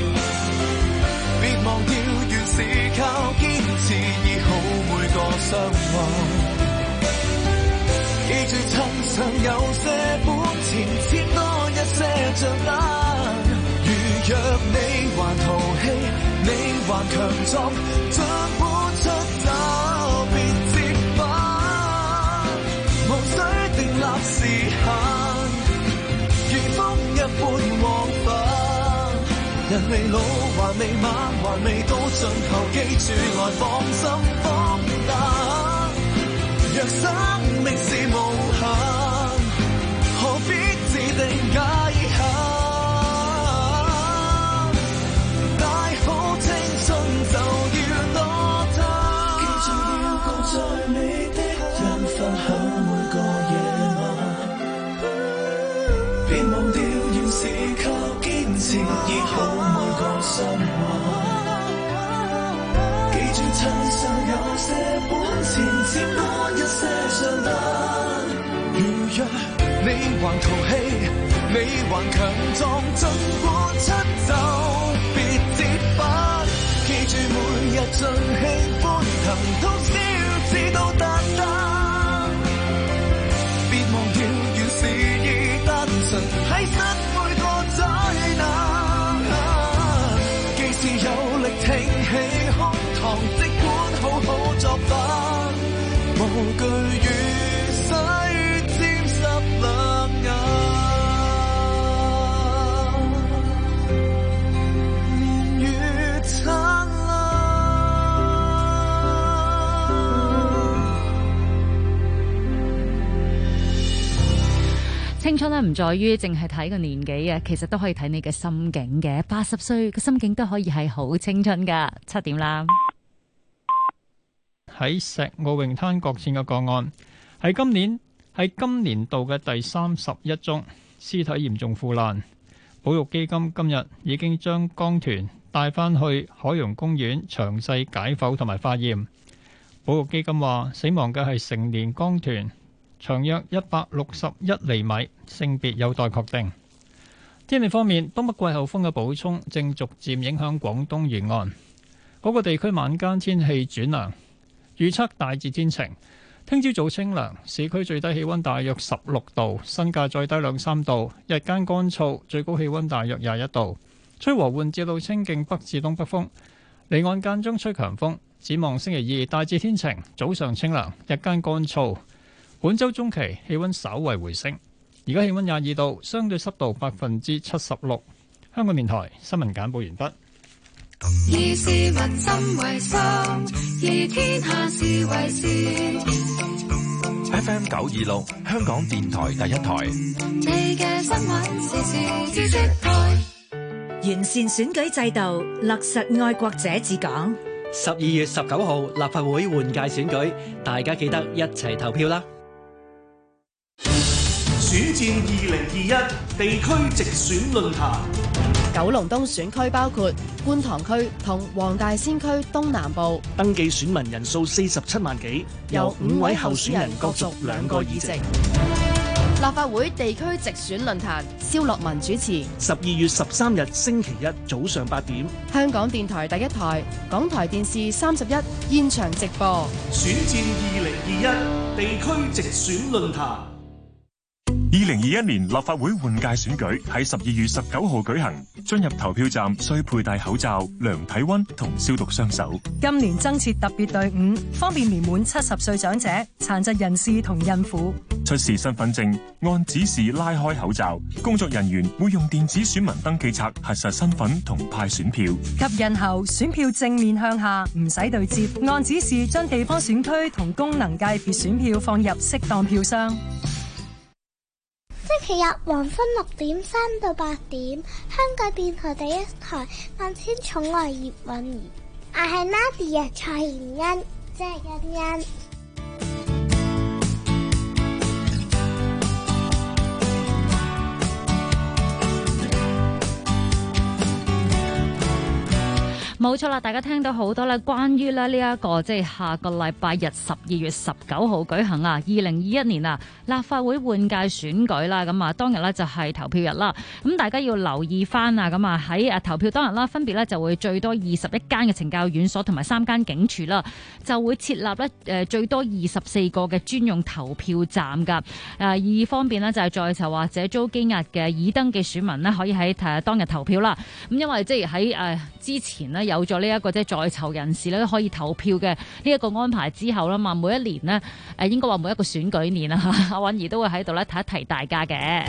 別忘掉，原是靠堅持醫好每個傷患。記住趁尚有些本錢，簽多一些賬單。如若你還淘氣，你還強壯，盡本出走別折返。無需定立時限，如風一般往返。人未老，還未晚，還未到盡頭，記住來放心放膽。若生命是無限，何必自定界限？大好青春就要多貪。記住要共最美的人分享每個夜晚。別忘掉，原是靠堅持醫好每個傷患。記住親身還淘氣，你還強壯，盡管出走，別折返。記住每日盡興歡騰通宵，直到達達。別忘掉原是已單純，犧牲每個災難。既是有力挺起胸膛，即管好好作反，無懼雨水沾濕兩眼。 青春咧唔在於淨係睇個年紀嘅，其實都可以睇你嘅心境嘅。80歲嘅心境都可以係好青春噶。7點啦。 喺石澳泳灘擱淺嘅個案，喺今年度嘅第31宗，屍體嚴重腐爛。保育基金今日已經將江豚帶返去海洋公園詳細解剖同埋化驗。保育基金話，死亡嘅係成年江豚，長約161厘米，性別有待確定。天氣方面，東北季候風嘅補充正逐漸影響廣東沿岸，嗰個地區晚間天氣轉涼，預測大致天晴。聽朝早清涼，市區最低氣溫大約16度，新界再低2-3度，日間乾燥，最高氣溫大約21度，吹和緩至到清勁北至東北風，離岸間中吹強風。展望星期二大致天晴，早上清涼，日間乾燥。本週中期氣溫稍為回升，而家氣溫22度，相對濕度76%。香港電台新聞簡報完畢。 以市民心為心，以天下事為事。 FM 926，香港電台第一台。 你嘅新聞時事知識台。 完善選舉制度，落實愛國者治港。 12月19號立法會換屆選舉，大家記得一齊投票啦！ 選戰2021地區直選論壇。 九龍東選區包括觀塘區同黃大仙區東南部， 登記選民人數47萬幾， 由5位候選人角逐2個議席。立法會地區直選論壇，蕭樂文主持。 12月13日星期一早上8點， 香港電台第一台、港台電視31現場直播。 選戰2021地區直選論壇。 2021年立法會換屆選舉喺12月19號舉行，進入投票站需佩戴口罩、量體溫同消毒雙手。 今年增設特別隊伍，方便年滿70歲長者、殘疾人士同孕婦。 出示身份證，按指示拉開口罩，工作人員會用電子選民登記冊核實身份同派選票。 及印後，選票正面向下，唔使對接，按指示將地方選區同功能界別選票放入適當票箱。 星期日黃昏6點3到8點，香港電台第一台萬千寵愛葉韻儀，我係 Nadia 蔡妍恩，即係欣欣。 冇錯啦，大家聽到好多咧，關於咧呢一個即係下個禮拜日12月19號舉行啊2021年啊立法會換屆選舉啦，咁啊當日咧就係投票日啦，咁大家要留意翻啊，咁啊喺投票當日啦，分別咧就會最多21間嘅懲教院所同埋3間警署啦，就會設立咧最多24個嘅專用投票站噶，以方便呢就係在囚或者遭羈押嘅已登記選民呢可以喺當日投票啦，咁因為即係喺之前呢有咗呢一個即係在囚人士咧可以投票嘅呢一個安排之後啦嘛，每一年呢應該話每一個選舉年啊，阿韻儀都會喺度咧提一提大家嘅。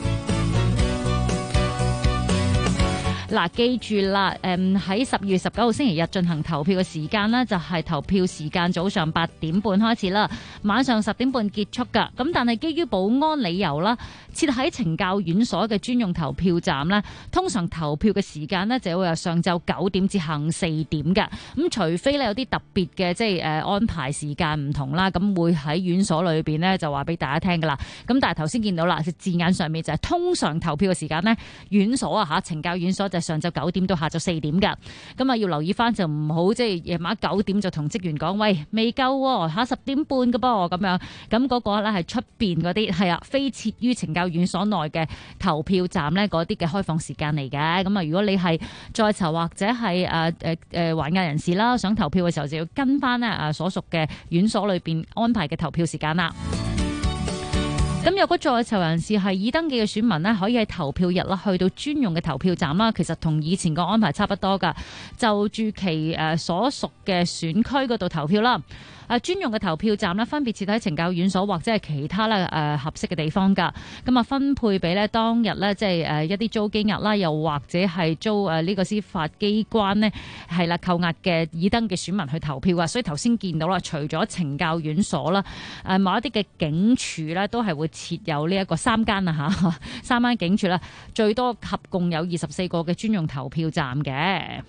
嗱，記住啦，喺12月19號星期日進行投票嘅時間呢，就係投票時間早上8點半開始啦，晚上10點半結束㗎。咁但係基於保安理由啦，設喺懲教院所嘅專用投票站呢，通常投票嘅時間呢，就會由上晝9點至下午4點㗎。咁除非呢有啲特別嘅即係安排時間唔同啦，咁會喺院所裏邊呢就話俾大家聽㗎啦。咁但係頭先見到啦，字眼上面就係通常投票嘅時間呢，院所啊嚇懲教院所就上晝9點到下晝4點㗎。咁啊要留意翻就唔好即係夜晚9點就同職員講，喂，未夠喎，下10點半㗎噃咁樣。咁嗰個咧係出邊嗰啲係啊非設於懲教院所內嘅投票站咧嗰啲嘅開放時間嚟嘅。咁啊如果你係在囚或者係還押人士啦，想投票嘅時候就要跟翻咧所屬嘅院所裏邊安排嘅投票時間啦。咁如果在囚人士係已登記嘅選民呢，可以喺投票日啦去到專用嘅投票站啦，其實同以前個安排差不多噶，就住其所屬嘅選區嗰度投票啦。專用嘅投票站呢，分別設喺懲教院所或者係其他咧合適嘅地方㗎。咁啊分配俾呢當日呢，即係一啲租羈押啦，又或者係租呢個司法機關呢，係啦扣押嘅已登嘅選民去投票啊。所以頭先見到啦，除咗懲教院所啦，某一啲嘅警署呢，都係會設有呢一個3間啊嚇，3間警署啦，最多合共有24個嘅專用投票站嘅。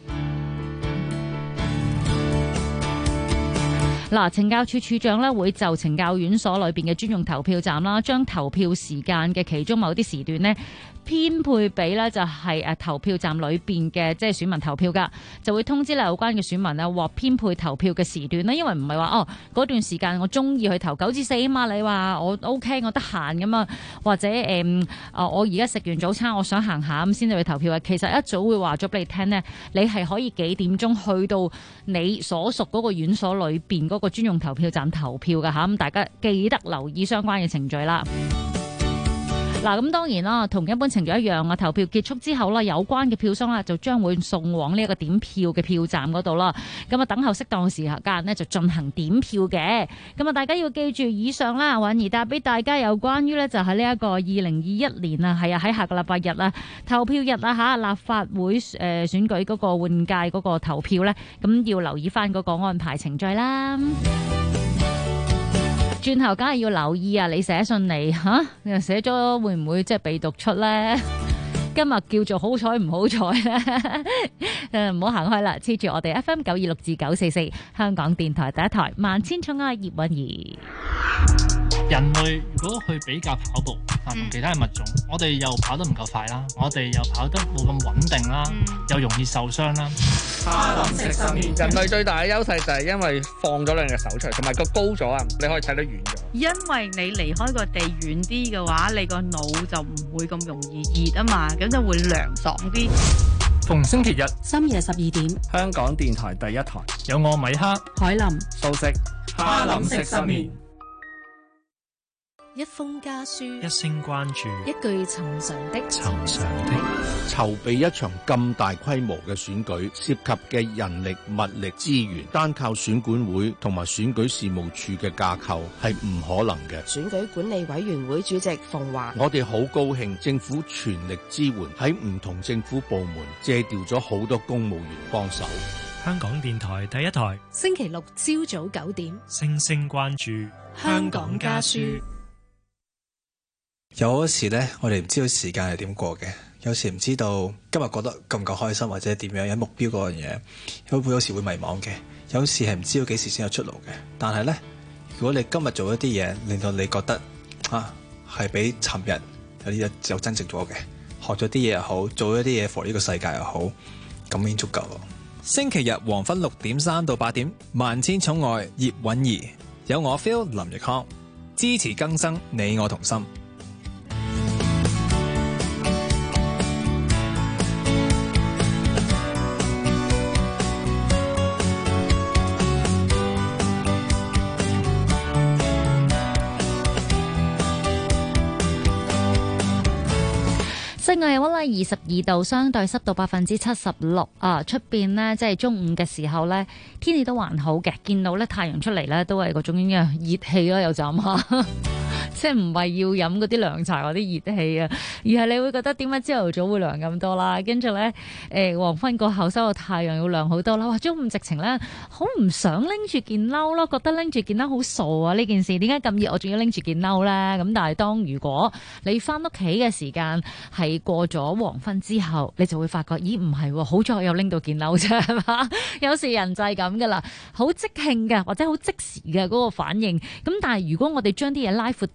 嗱，懲教處處長咧會就懲教院所裏邊嘅專用投票站啦，將投票時間嘅其中某啲時段呢，編配俾咧就係投票站裏邊嘅即係選民投票噶，就會通知有關嘅選民啊獲編配投票嘅時段啦。因為唔係話嗰段時間我中意去投9至4啊嘛，你話我 OK 我得閒咁啊，或者我而家食完早餐我想行下咁先至去投票啊。其實一早會話咗俾你聽呢，你係可以幾點鐘去到你所屬嗰個院所裏邊嗰個專用投票站投票噶吓，咁大家記得留意相關嘅程序啦。嗱，咁當然啦，同一般程序一樣啊。投票結束之後啦，有關嘅票箱啦就將會送往呢一個點票嘅票站嗰度啦。咁啊，等候適當時間呢，就進行點票嘅。咁啊，大家要記住以上啦，婉兒答俾大家有關於呢，就係呢一個2021年啊，係啊喺下個禮拜日啊投票日啊嚇，立法會選舉嗰個換屆嗰個投票呢，咁要留意翻嗰個安排程序啦。轉頭梗係要留意啊！你寫信嚟嚇，你又寫咗會唔會即係被讀出咧？今日叫做好彩唔好彩咧，唔好行開啦！黐住我哋 FM 926至944香港電台第一台萬千寵愛葉韻儀。 人類如果去比較跑步同其他嘅物種，我哋又跑得唔夠快啦，我哋又跑得冇咁穩定啦，又容易受傷啦。 哈林食失眠，人類最大嘅優勢就係因為放咗兩隻手出嚟，同埋個高咗啊，你可以睇得遠咗。 因為你離開個地遠啲嘅話，你個腦就唔會咁容易熱啊嘛，咁就會涼爽啲。 逢星期日深夜12點， 香港電台第一台有我米克、 海林、 素食，哈林食失眠。 一封家書， 一聲關注， 一句尋常的。 籌備一場咁大規模嘅選舉，涉及嘅人力、物力、資源，單靠選管會同埋選舉事務處嘅架構係唔可能嘅。 選舉管理委員會主席馮華， 我哋好高興政府全力支援，喺唔同政府部門借調咗好多公務員幫手。 香港電台第一台， 星期六朝早9點， 聲聲關注香港家書。 有時呢，我哋唔知道時間係點過嘅，有時唔知道今日覺得夠唔夠開心或者點樣，有目標嗰樣嘢，有時會迷茫嘅，有時係唔知道幾時先有出路嘅。但係呢，如果你今日做一啲嘢，令到你覺得係比尋日有啲嘢就增值咗嘅，學咗啲嘢又好，做咗啲嘢 for 呢個世界又好，咁已經足夠咯。 星期日黃昏6點3到8點，萬千寵愛葉韻儀，有我 Phil 林奕康，支持更生，你我同心。 室外溫度22度，相對濕度76%啊！出邊呢，即係中午嘅時候呢，天氣都還好嘅，見到呢太陽出嚟呢，都係嗰種嘅熱氣咯，有陣嚇。即係唔係要飲嗰啲涼茶嗰啲熱氣啊，而係你會覺得點解朝頭早會涼咁多啦？跟住咧，黃昏過後收個太陽要涼好多啦。哇！中午直情咧好唔想拎住件褸咯，覺得拎住件褸好傻啊！呢件事點解咁熱，我仲要拎住件褸咧？咁但係當如果你翻屋企嘅時間係過咗黃昏之後，你就會發覺，咦唔係喎，好在我有拎到件褸啫，係嘛？有時人就係咁噶啦，好即興嘅或者好即時嘅嗰個反應。咁但係如果我哋將啲嘢拉闊啲，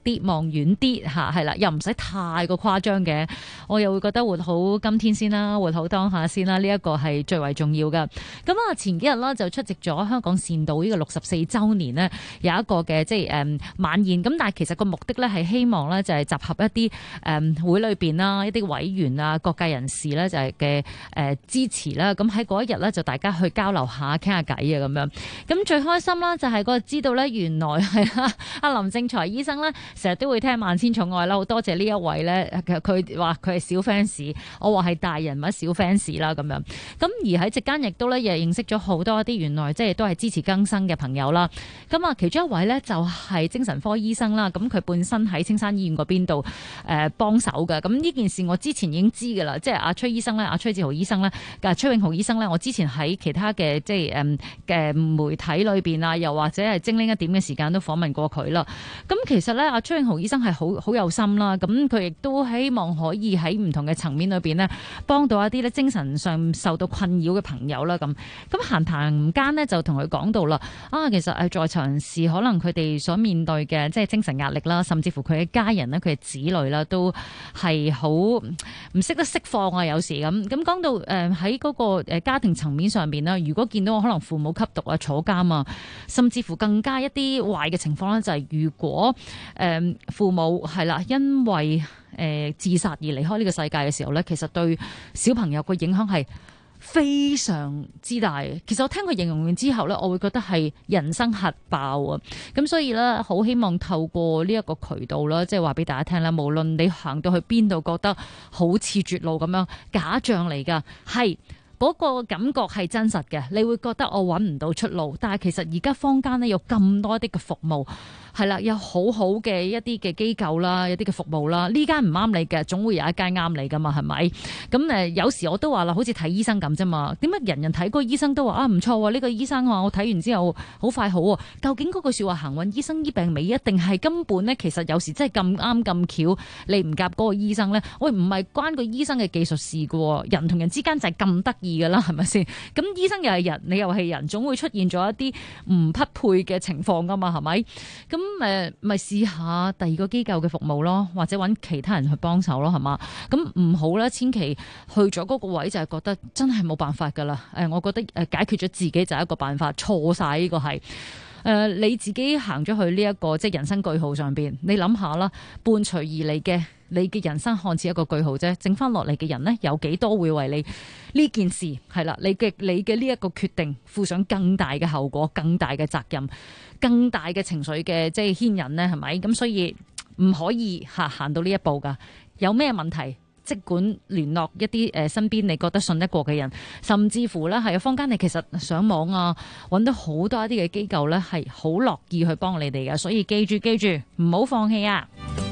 啲，望遠啲嚇，係啦，又唔使太過誇張嘅。我又會覺得活好今天先啦，活好當下先啦，呢一個係最為重要嘅。咁啊，前幾日啦就出席咗香港善導呢個64週年呢，有一個嘅即係晚宴。咁但係其實個目的咧係希望咧就係集合一啲會裏邊啦，一啲委員啊、各界人士咧就係嘅支持啦。咁喺嗰一日咧就大家去交流下、傾下偈啊咁樣。咁最開心啦就係嗰日知道咧，原來係阿林正財醫生咧成日都會聽《萬千寵愛》啦，好多謝呢一位咧，佢話佢係小 fans， 我話係大人物小 fans 啦咁樣。咁而喺席間亦都咧又認識咗好多啲原來即係都係支持更生嘅朋友啦。咁啊，其中一位咧就係精神科醫生啦。咁佢本身喺青山醫院嗰邊度幫手嘅。咁呢件事我之前已經知㗎啦，即係阿崔醫生咧，阿崔志豪醫生咧，崔永豪醫生咧，我之前喺其他嘅即係嘅媒體裏邊啊，又或者係精靈一點嘅時間都訪問過佢啦。咁其實咧，阿崔永豪醫生係好有心啦。咁佢亦都希望可以喺唔同嘅層面裏邊呢，幫到一啲咧精神上受到困擾嘅朋友啦。咁閒談間呢，就同佢講到啦，其實在場人士可能佢哋所面對嘅即係精神壓力啦，甚至乎佢嘅家人咧、佢嘅子女啦，都係好唔識得釋放啊。有時咁講到喺嗰個家庭層面上邊啦，如果見到可能父母吸毒啊、坐監啊，甚至乎更加一啲壞嘅情況咧，就係如果父母係啦，因為自殺而離開呢個世界嘅時候咧，其實對小朋友個影響係非常之大。其實我聽佢形容完之後咧，我會覺得係人生核爆啊！咁所以咧，好希望透過呢一個渠道啦，即係話俾大家聽啦，無論你行到去邊度，覺得好似絕路咁樣，假象嚟㗎，係嗰個感覺係真實嘅。你會覺得我揾唔到出路，但係其實而家坊間咧有咁多啲嘅服務。係啦，有好好嘅一啲嘅機構啦，一啲嘅服務啦，呢間唔啱你嘅，總會有一間啱你噶嘛，係咪？咁有時我都話啦，好似睇醫生咁啫嘛。點解人人睇個醫生都話唔錯喎？呢個醫生話我睇完之後好快好喎。究竟嗰句説話行運醫生醫病尾，一定係根本呢？其實有時真係咁啱咁巧，你唔夾嗰個醫生呢？喂，唔係關個醫生嘅技術事嘅喎。人同人之間就係咁得意㗎啦，係咪先？咁醫生又係人，你又係人，總會出現咗一啲唔匹配嘅情況㗎嘛，係咪？咁咪試下第二個機構嘅服務咯，或者揾其他人去幫手咯，係嘛？咁唔好啦，千祈去咗嗰個位就係覺得真係冇辦法噶啦。我覺得解決咗自己就係一個辦法，錯晒呢個係。你自己行咗去呢一個即係人生句號上邊，你諗下啦，伴隨而嚟嘅你嘅人生看似一個句號啫，剩翻落嚟嘅人呢，有幾多會為你呢件事係啦？你嘅呢一個決定負上更大嘅後果、更大嘅責任、更大嘅情緒嘅即係牽引呢？係咪？咁所以唔可以行到呢一步噶。有咩問題？即管聯絡一啲身邊你覺得信得過嘅人，甚至乎咧係坊間你其實上網啊揾到好多一啲嘅機構咧係好樂意去幫你哋嘅，所以記住唔好放棄啊！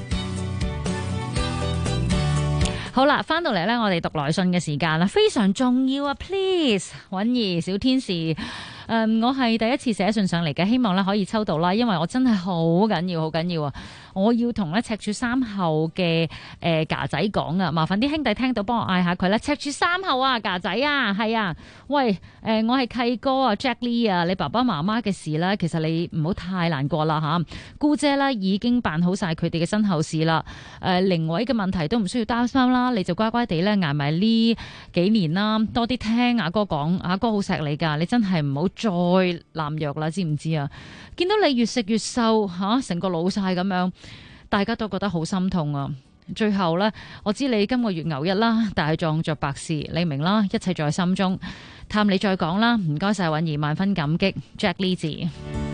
好啦，翻到嚟咧，我哋讀來信嘅時間啦，非常重要啊 ！Please， 允兒小天使。我係第一次寫信上嚟嘅，希望咧可以抽到啦，因為我真係好緊要啊！我要同咧赤柱3號嘅架仔講啊，麻煩啲兄弟聽到幫我嗌下佢啦。赤柱3號啊，架仔啊，係啊，喂，我係契哥啊 Jack Lee 啊，你爸爸媽媽嘅事咧，其實你唔好太難過啦嚇。姑姐咧已經辦好晒佢哋嘅身後事啦，靈位嘅問題都唔需要擔心啦，你就乖乖地咧捱埋呢幾年啦，多啲聽阿哥講，阿哥好錫你㗎，你真係唔好再濫藥啦，知唔知啊？見到你越食越瘦嚇，成個老晒咁樣，大家都覺得好心痛啊！最後呢，我知你今個月牛一啦，但係撞着白事，你明啦，一切在心中。探你再講啦，唔該晒，允兒萬分感激 Jack Lee 字。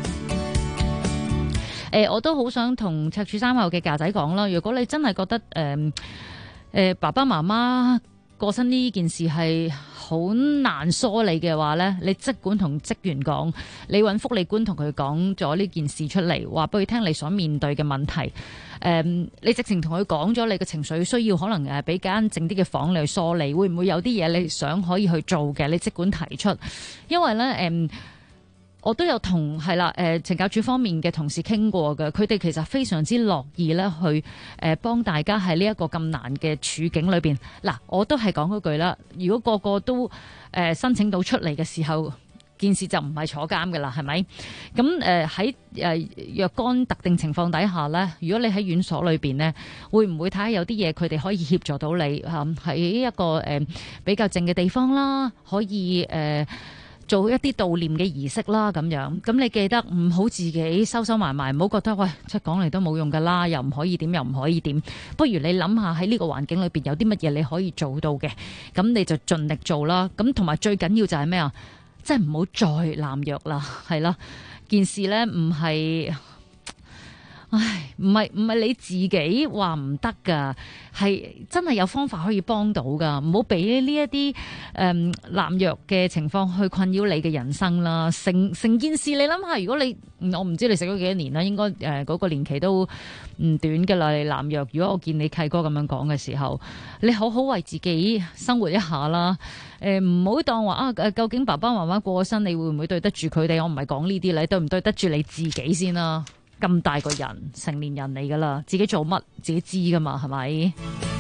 我都好想同赤柱3號嘅架仔講啦，如果你真係覺得爸爸媽媽過身呢件事係好難梳理嘅話呢，你即管同職員講，你揾福利官同佢講咗呢件事出嚟，話俾佢聽你所面對嘅問題。你直情同佢講咗你嘅情緒需要，可能俾間靜啲嘅房你去梳理，會唔會有啲嘢你想可以去做嘅？你即管提出，因為呢，我都有同係啦，懲教署方面嘅同事傾過嘅，佢哋其實非常之樂意咧去幫大家喺呢一個咁難嘅處境裏邊。嗱，我都係講嗰句啦，如果個個都申請到出嚟嘅時候， 件事就唔係坐監㗎啦，係咪？咁喺若干特定情況底下咧，如果你喺院所裏邊咧，會唔會睇下有啲嘢佢哋可以協助到你喺一個比較靜嘅地方啦，可以做一啲悼念嘅儀式啦，咁樣。咁你記得唔好自己收收埋埋，唔好覺得喂，即係講嚟都冇用噶啦，又唔可以點，又唔可以點。不如你諗下喺呢個環境裏邊有啲乜嘢你可以做到嘅，咁你就盡力做啦。咁同埋最緊要就係咩啊？即係唔好再濫藥啦，係啦。件事呢唔係。唔係你自己話唔得噶，係真係有方法可以幫到噶，唔好俾呢一啲濫藥嘅情況去困擾你嘅人生啦。成件事你諗下，如果你我唔知你食咗幾多年啦，應該嗰個年期都唔短噶啦。你濫藥，如果我見你契哥咁樣講嘅時候，你好好為自己生活一下啦。唔好當話究竟爸爸媽媽過身，你會唔會對得住佢哋？我唔係講呢啲，你對唔對得住你自己先啦。咁大個人，成年人嚟噶啦，自己做乜自己知噶嘛，係咪？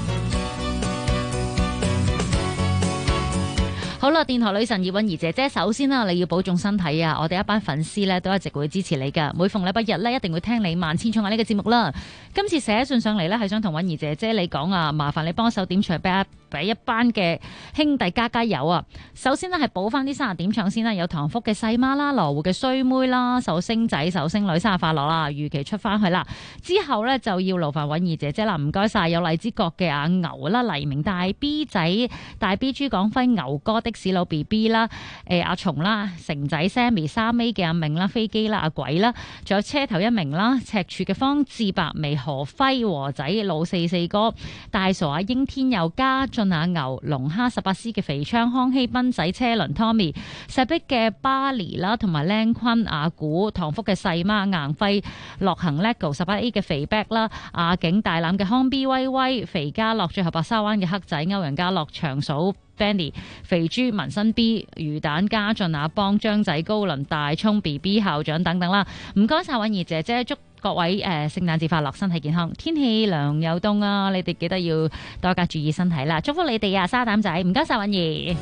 好啦，電台女神葉韻儀姐姐，首先啦，你要保重身體啊！我哋一班粉絲咧都一直會支持你噶，每逢禮拜日咧一定會聽你萬千寵愛呢個節目啦。今次寫信上嚟咧係想同韻儀姐姐你講啊，麻煩你幫手點唱俾一班嘅兄弟加油啊！首先呢係補翻啲生日點唱先啦，有唐福嘅細媽啦，羅湖嘅衰妹啦，壽星仔壽星女生日快樂啦，預期出翻去啦。之後呢就要勞煩韻儀姐姐啦，唔該晒，有荔枝角嘅阿牛啦，黎明大 B 仔大 B 朱廣輝牛哥的士佬 B B 啦，阿松啦，城仔 Sammy 3A 嘅阿明啦，飛機啦，阿鬼啦，仲有車頭一名啦，赤柱嘅方志白眉何輝和仔老44哥大傻阿英天佑家阿牛龍蝦18C 嘅肥昌康熙斌仔車輪 Tommy 石壁嘅巴黎啦，同埋靚坤阿古唐福嘅細媽硬輝樂行 Lego 18A 嘅肥 back 啦，阿景大欖嘅康 B 威威肥家樂，最後白沙灣嘅黑仔歐陽家樂長嫂 Benny 肥豬紋身 B 魚蛋家俊阿邦張仔高倫大聰 BB 校長等等啦，唔該晒韻儀姐姐，祝各位聖誕節快樂，身體健康。天氣涼又凍啊，你哋記得要多加注意身體啦。祝福你哋啊，沙膽仔，唔該晒韻儀。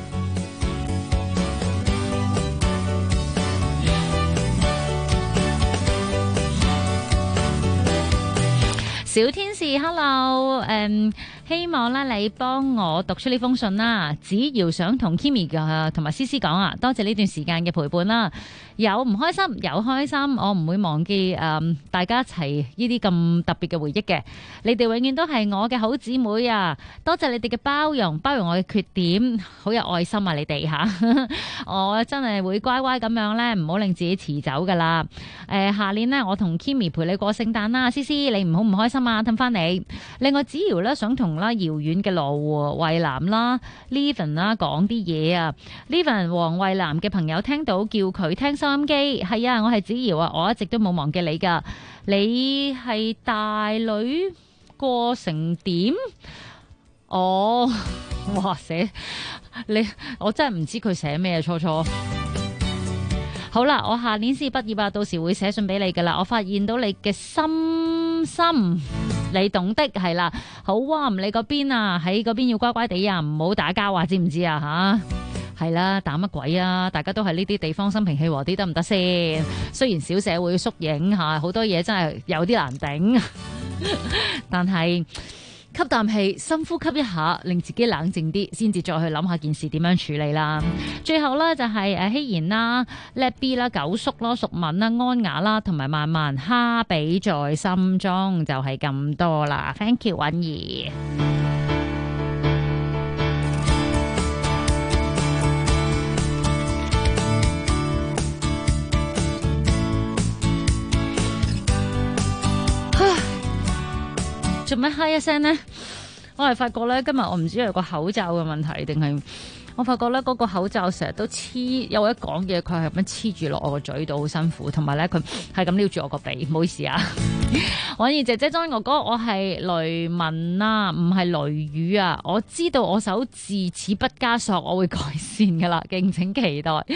小天使 ，hello， 希望咧你幫我讀出呢封信啦。子瑤想同 Kimi 同埋思思講啊，多謝呢段時間嘅陪伴啦。有唔開心，有開心，我唔會忘記大家一齊呢啲咁特別嘅回憶嘅。你哋永遠都係我嘅好姊妹啊！多謝你哋嘅包容我嘅缺點，好有愛心啊！你哋吓，我真係會乖乖咁樣咧，唔好令自己遲走噶啦。下年呢，我同 Kimi 陪你過聖誕啦，思思你唔好唔開心啊，氹翻你。另外子瑤咧想同啦遙遠嘅羅湖蔚藍啦 Leven 啦講啲嘢啊 Leven 黃蔚藍嘅朋友聽到叫佢聽收音機，係啊，我係子瑤啊，我一直都冇忘記你噶。你係大女過成點？哦，哇寫你，我真係唔知佢寫咩初。好啦，我下年先畢業啊，到時會寫信俾你噶啦。我發現到你嘅心，你懂的係啦。好啊，唔理嗰邊啊，喺嗰邊要乖乖地啊，唔好打交啊，知唔知啊吓？係啦，打乜鬼啊？大家都係呢啲地方心平氣和啲得唔得先？雖然小社會縮影吓，好多嘢真係有啲難頂，但係吸啖氣，深呼吸一下，令自己冷靜啲，先至再去諗下件事點樣處理啦。最後呢，就係希言啦、叻 B 啦、九叔啦、淑敏啦、安雅啦，同埋慢慢哈比在心中，就係咁多啦。Thank you， 韻儀。做咩嗨一聲呢？我係發覺咧，今日我唔知係個口罩嘅問題，定係我發覺咧嗰個口罩成日都黐，有一講嘢佢係咁樣黐住落我個嘴度，好辛苦。同埋咧，佢係咁撩住我個鼻，唔好意思啊。韻儀姐姐、莊哥哥，我係雷文啊，唔係雷雨啊。我知道我手字詞不加索，我會改善噶啦，敬請期待。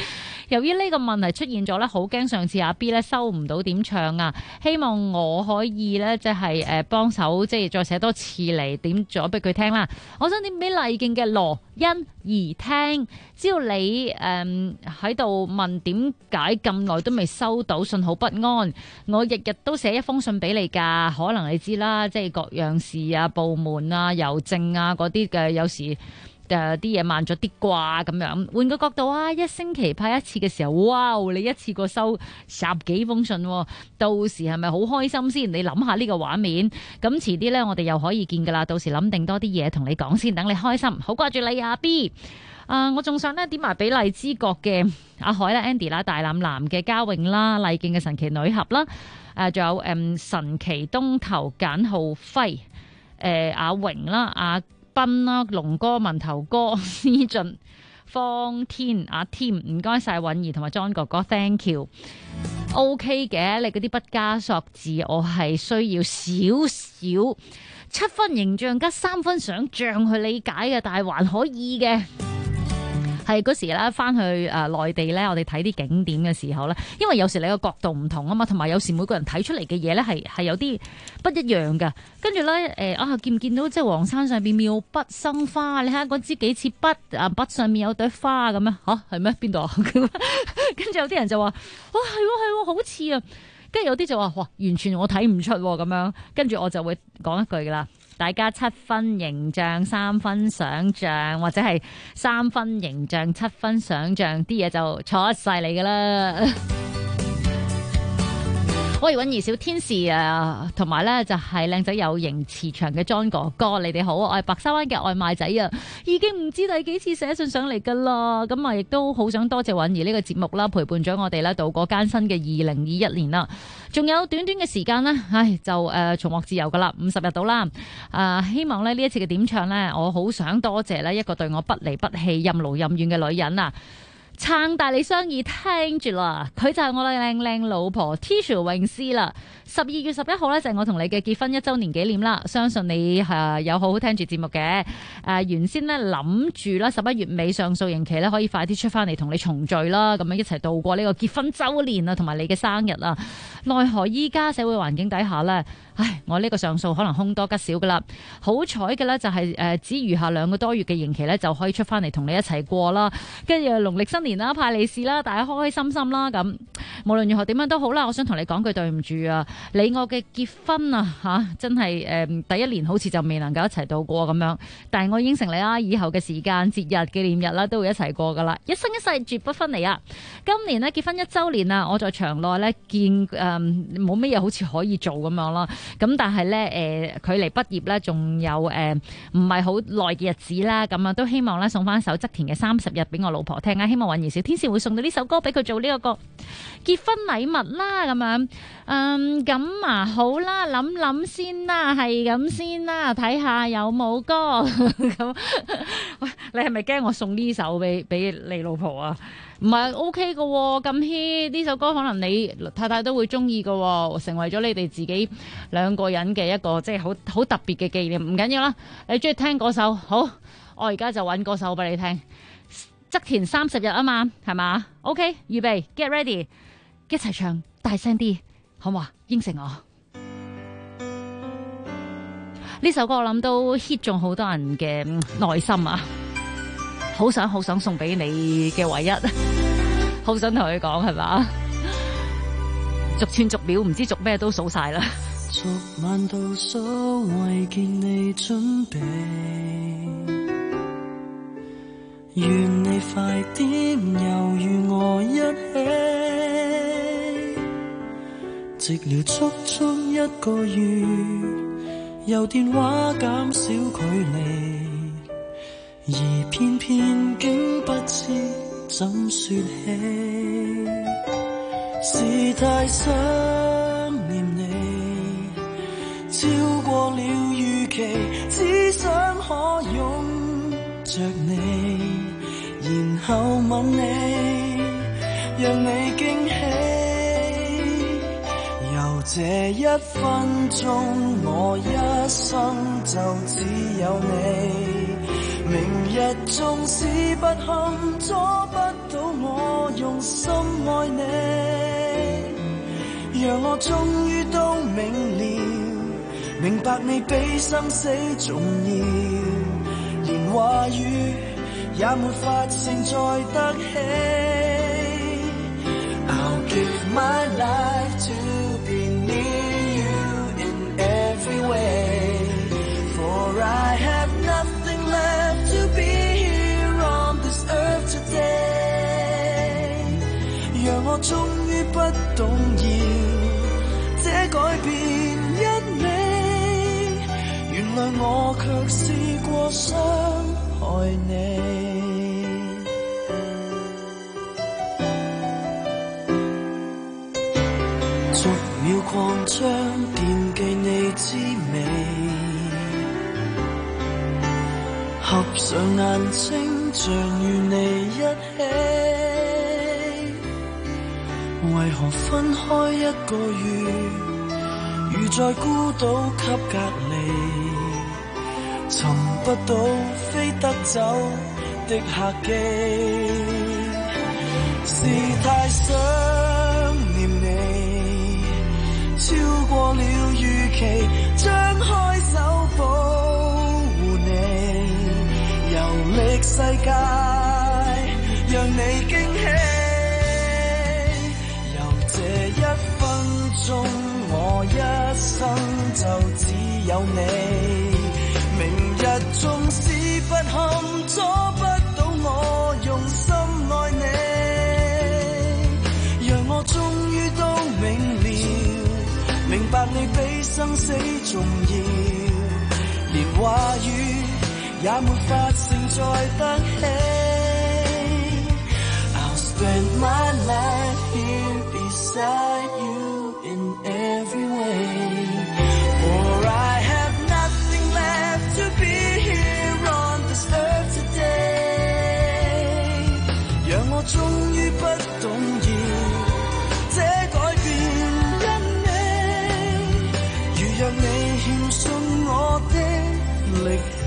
由於呢個問題出現咗咧，好驚上次阿 B 咧收唔到點唱啊！希望我可以咧即係幫手，即係再寫多次嚟點咗俾佢聽啦。我想點俾麗勁嘅羅欣怡聽，只要你喺度問點解咁耐都未收到，信號不安，我日日都寫一封信俾你㗎。可能你知啦，即係各樣事啊、部門啊、郵政啊嗰啲嘅，有時啲嘢慢咗啲啩咁樣。換個角度啊，一星期派一次嘅時候，哇！你一次過收10幾封信，到時係咪好開心先？你諗下呢個畫面。咁遲啲呢，我哋又可以見㗎啦。到時諗定多啲嘢同你講先，等你開心。好掛住你啊 B。我仲想呢點埋俾荔枝角嘅阿海啦、Andy 啦、大欖男嘅嘉穎啦、麗勁嘅神奇女俠啦，仲有神奇東頭簡浩輝、阿榮啦、阿斌啦、龍哥、文頭哥、思俊、方天、阿添，唔該晒允兒同埋 John 哥哥 ，thank you。OK 嘅，你嗰啲不加索字，我係需要少少7分形象加3分想像去理解嘅，但係還可以嘅。係嗰時咧，翻去內地咧，我哋睇啲景點嘅時候咧，因為有時你個角度唔同啊嘛，同埋有時每個人睇出嚟嘅嘢咧係有啲不一樣㗎。跟住咧見唔見到即係黃山上邊妙筆生花？你睇下嗰支幾似筆筆上面有朵花咁樣嚇係咩？邊度啊？跟住有啲人就話：哇係好似啊！跟住有啲就話：哇完全我睇唔出咁樣。跟住我就會講一句㗎啦。大家7分形象3分想像，或者係3分形象7分想像，啲嘢就錯晒嚟㗎啦。我係允兒小天使啊，同埋咧就係靚仔有型慈祥嘅 John 哥哥，你哋好，我係白沙灣嘅外賣仔啊，已經唔知第幾次寫信上嚟噶啦，咁啊亦都好想多謝允兒呢個節目啦，陪伴咗我哋咧度過艱辛嘅2021年啦，仲有短短嘅時間呢，就重獲自由噶啦，50日到啦，希望咧呢一次嘅點唱呢，我好想多謝呢一個對我不離不棄、任勞任怨嘅女人啊！撐大你雙耳聽住啦，佢就係我嘅靚靚老婆 Tisha 泳詩啦。12月11號咧就係我同你嘅結婚1週年紀念啦。相信你有好好聽住節目嘅。原先咧諗住啦11月尾上訴刑期咧可以快啲出翻嚟同你重聚啦，咁樣一齊度過呢個結婚週年啊，同埋你嘅生日啊。奈何依家社會環境底下咧，我呢個上訴可能凶多吉少噶啦。好彩嘅咧就係只餘下2個多月嘅刑期咧就可以出翻嚟同你一齊過啦。跟住農曆新年啦，派利是啦，大家開開心心啦。咁無論如何點樣都好啦，我想同你講句對唔住啊！你我嘅結婚啊真係第一年好似就未能夠一齊度過咁樣，但係我應承你啦，以後嘅時間節日紀念日啦都會一齊過噶啦，一生一世絕不分離啊！今年呢結婚1週年啊，我在場內呢見冇乜嘢好似可以做咁樣啦，咁但係呢距離畢業呢仲有唔係好耐嘅日子啦，咁啊都希望呢送翻首側田嘅30日俾我老婆聽啊，希望允兒小天使會送到呢首歌俾佢做呢個結婚禮物啦，咁樣咁啊好啦，諗諗先啦，係咁先啦，睇下有冇歌咁。喂，你係咪驚我送呢首俾你老婆啊？唔係 OK 嘅喎，咁 hit 呢首歌可能你太太都會中意嘅喎，成為咗你哋自己2個人嘅一個即係好特別嘅紀念。唔緊要啦，你中意聽嗰首好，我而家就揾嗰首俾你聽。側田30日啊嘛，係嘛 ？OK， 預備 get ready， 一齊唱大聲啲，好唔好啊？應承我。呢首歌我諗都 hit 中好多人嘅內心啊！好想送俾你嘅唯一，好想同佢講係嘛？逐寸逐秒唔知逐咩都數晒啦。 逐晚倒數為見你準備，願你快啲猶豫我一起，寂寥足足1個月，由電話減少距離，而偏偏竟不知怎說起，是太想念你，超過了預期，只想可擁着你，然後吻你，讓你驚喜。由這1分鐘，我一生就只有你。 明日縱使不堪，阻不到我用心愛你，讓我終於都明了，明白你比生死重要，連話語也沒法承載得起。I'll give my life to be near you in every way, for I have nothing left to be here on this earth today. 讓我終於不動搖，這改變因你，原來我卻試過傷害你。逐秒擴張，惦記你滋味，合上眼睛，像與你一起。為何分開一個月，如在孤島給隔離，尋不到飛得走的客機，是太想念你，超過了預期，張開手保護你，遊歷世界，讓你驚喜。由這一分鐘，我一生就只有你。明日縱使不堪，阻不到我用心愛你，讓我終於都明了，明白你比生死重要，連話語也沒法承載得起。I'll spend my life here beside you in every way, for I have nothing left to be here on this earth today. 讓我終於不動搖，這改變因你，如若你欠信我的力氣。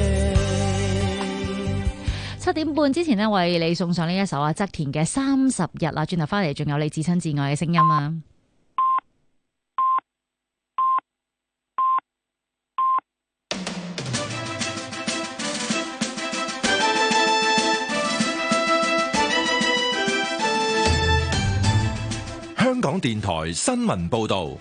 7點半之前呢，為你送上呢一首啊，側田嘅30日啦。轉頭翻嚟，仲有你至親至愛嘅聲音啊！ 香港電台新聞報道。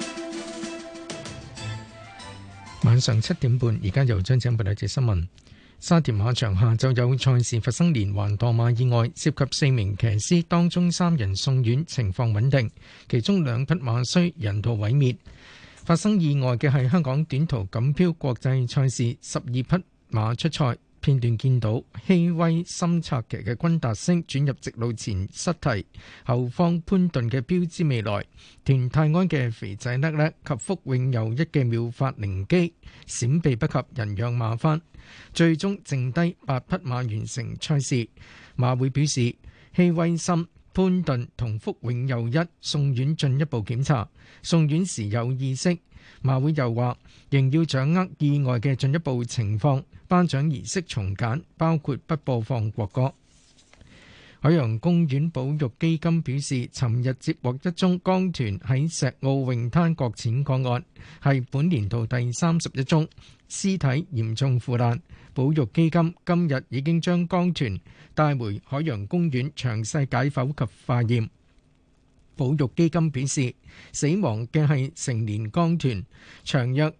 晚上7點半，而家由張景報道一節新聞。沙田馬場下晝有賽事發生連環墮馬意外，涉及4名騎師，當中3人送院，情況穩定，其中2匹馬需人道毀滅。發生意外嘅係香港短途錦標國際賽事12匹馬出賽，片段見到希威森策騎嘅君達星轉入直路前失蹄，後方潘頓嘅標誌未來，田泰安嘅肥仔叻叻及福永祐一嘅妙法靈機閃避不及人讓馬翻，最終剩低8匹馬完成賽事。馬會表示希威森、潘頓同福永祐一送院進一步檢查，送院時有意識。馬會又話仍要掌握意外嘅進一步情況，頒獎儀式重簡，包括不播放國歌。海洋公園保育基金表示，尋日接獲一宗江豚喺石澳泳灘擱淺個案，係本年度第31宗，屍體嚴重腐爛。保育基金今日已經將江豚帶回海洋公園詳細解剖及化驗。保育基金表示，死亡嘅係成年江豚，長約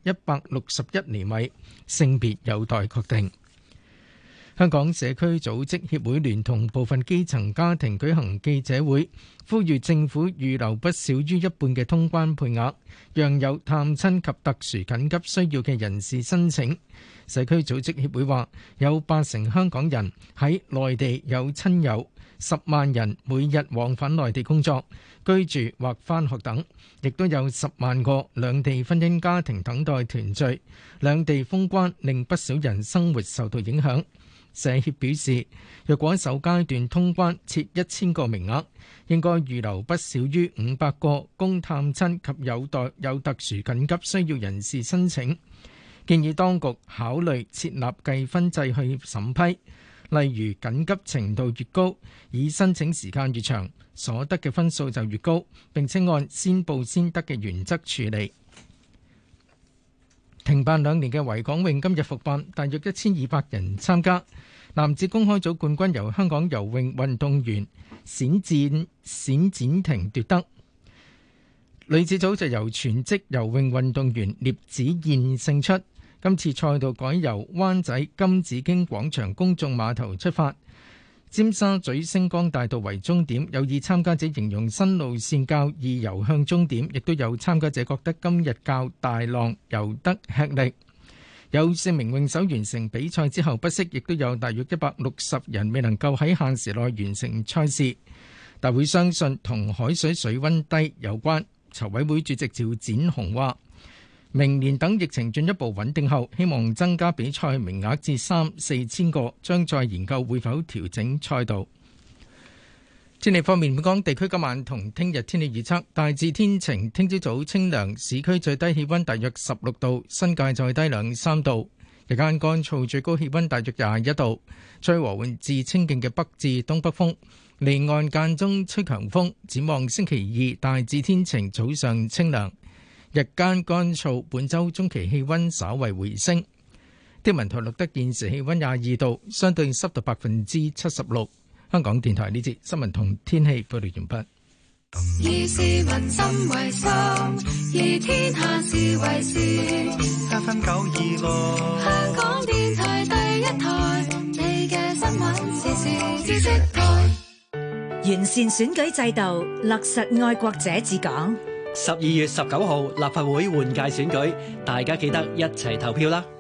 161厘米，性別有待確定。香港社區組織協會聯同部分基層家庭舉行記者會，呼籲政府預留不少於一半嘅通關配額，讓有探親及特殊緊急需要嘅人士申請。社區組織協會話，有80%香港人喺內地有親友，10萬人每日往返內地工作、居住或返學等，亦都有10萬個兩地婚姻家庭等待團聚。兩地封關令不少人生活受到影響。社協表示，若果首階段通關設1000個名額，應該預留不少於500個供探親及有特殊緊急需要人士申請。 建議當局考慮設立計分制去審批，例如緊急程度越高，以申請時間越長，所得嘅分數就越高，並且按先報先得嘅原則處理。停辦2年嘅維港泳今日復辦，大約1200人參加。男子公開組冠軍由香港游泳運動員冼展婷奪得，女子組就由全職游泳運動員聶子燕勝出。今次賽道改由灣仔金紫荊廣場公眾碼頭出發，尖沙咀星光大道為終點。有意參加者形容新路線較易游向終點，亦都有參加者覺得今日較大浪，游得吃力。有4名泳手完成比賽之後不適，亦都有大約160人未能夠喺限時內完成賽事。大會相信同海水水溫低有關。籌委會主席趙展雄話，明年等疫情進一步穩定後，希望增加比賽名額至3-4千個，將再研究會否調整賽道。天氣方面，本港地區今晚同聽日天氣預測大致天晴，聽朝早清涼，市區最低氣溫大約16度，新界再低2-3度。日間乾燥，最高氣溫大約21度，吹和緩至清勁嘅北至東北風，離岸間中吹強風。展望星期2大致天晴，早上清涼，日間乾燥。本週中期氣溫稍為回升。天文台錄得現時氣溫22度，相對濕度76%。香港電台呢節新聞同天氣報道完畢。 以市民心為心，以天下事為事。 FM 926， 香港電台第一台，你嘅新聞時事知識台。 完善選舉制度，落實愛國者治港。 12月19號立法會換屆選舉，大家記得一齊投票啦！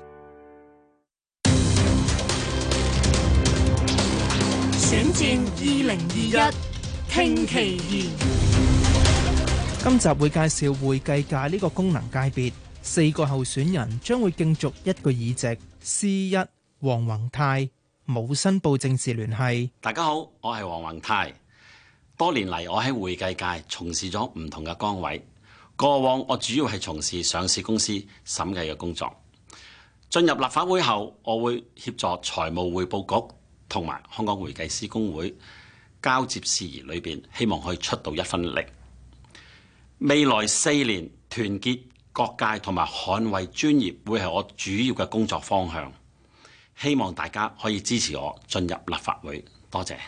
選戰2021，聽其言。 今集會介紹會計界呢個功能界別，4個候選人將會競逐1個議席。C1黃宏泰，冇申報政治聯繫。 大家好，我係黃宏泰。多年嚟，我喺會計界從事咗唔同嘅崗位。過往我主要係從事上市公司審計嘅工作。進入立法會後，我會協助財務匯報局同埋香港會計師公會交接事宜裏邊，希望可以出到一分力。未來4年團結各界同埋捍衛專業會係我主要嘅工作方向。希望大家可以支持我進入立法會，多謝。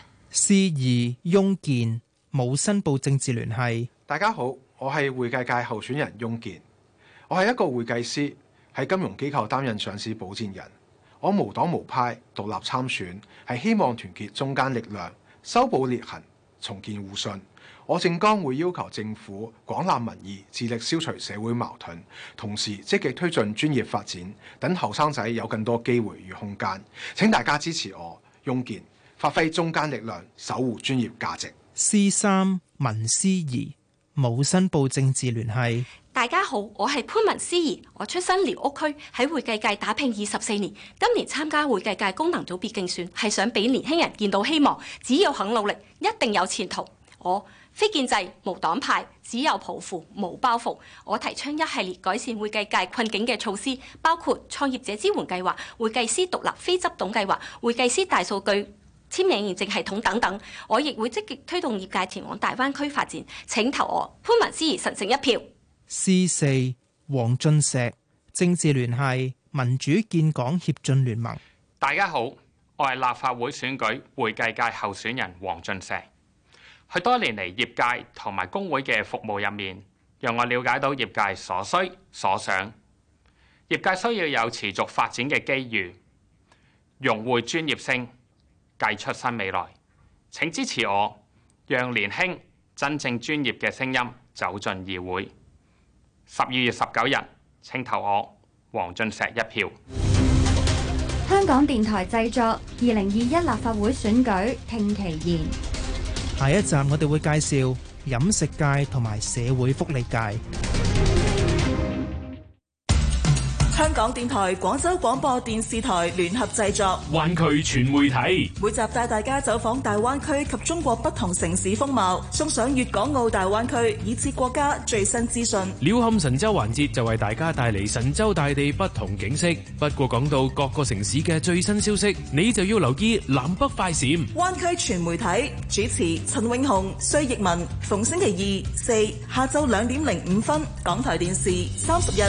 C2翁健，冇申報政治聯繫。 大家好，我係會計界候選人翁健，我係一個會計師，喺金融機構擔任上市保薦人。我無黨無派，獨立參選，係希望團結中間力量，修補裂痕，重建互信。我政綱會要求政府廣納民意，致力消除社會矛盾，同時積極推進專業發展，等後生仔有更多機會與空間。請大家支持我翁健，發揮中間力量，守護專業價值。 C3文思怡，冇申報政治聯繫。 大家好，我係潘文思怡，我出身寮屋區，喺會計界打拼24年，今年參加會計界功能組別競選，係想俾年輕人見到希望，只要肯努力，一定有前途。我非建制，無黨派，只有抱負，無包袱。我提倡一系列改善會計界困境嘅措施，包括創業者支援計劃、會計師獨立非執董計劃、會計師大數據簽名認證系統等等。我亦會積極推動業界前往大灣區發展。請投我潘文思怡神聖一票。 C4黃俊碩，政治聯繫民主建港協進聯盟。 大家好，我係立法會選舉會計界候選人黃俊碩。喺多年嚟業界同埋工會嘅服務入面，讓我了解到業界所需所想。業界需要有持續發展嘅機遇，融匯專業性，計出新未來。請支持我，讓年輕真正專業嘅聲音走進議會。12月19日，請投我黃俊碩一票。 香港電台製作2021立法會選舉聽其言。 下一站我哋會介紹飲食界同埋社會福利界。 香港電台、廣州廣播電視台聯合製作， 灣區全媒體， 每集帶大家走訪大灣區及中國不同城市風貌，送上粵港澳大灣區以至國家最新資訊。 鳥瞰神州環節就為大家帶嚟神州大地不同景色。不過講到各個城市嘅最新消息，你就要留意南北快閃。 灣區全媒體主持陳永紅、薛逸文，逢星期2、4下晝2點05分，港台電視31。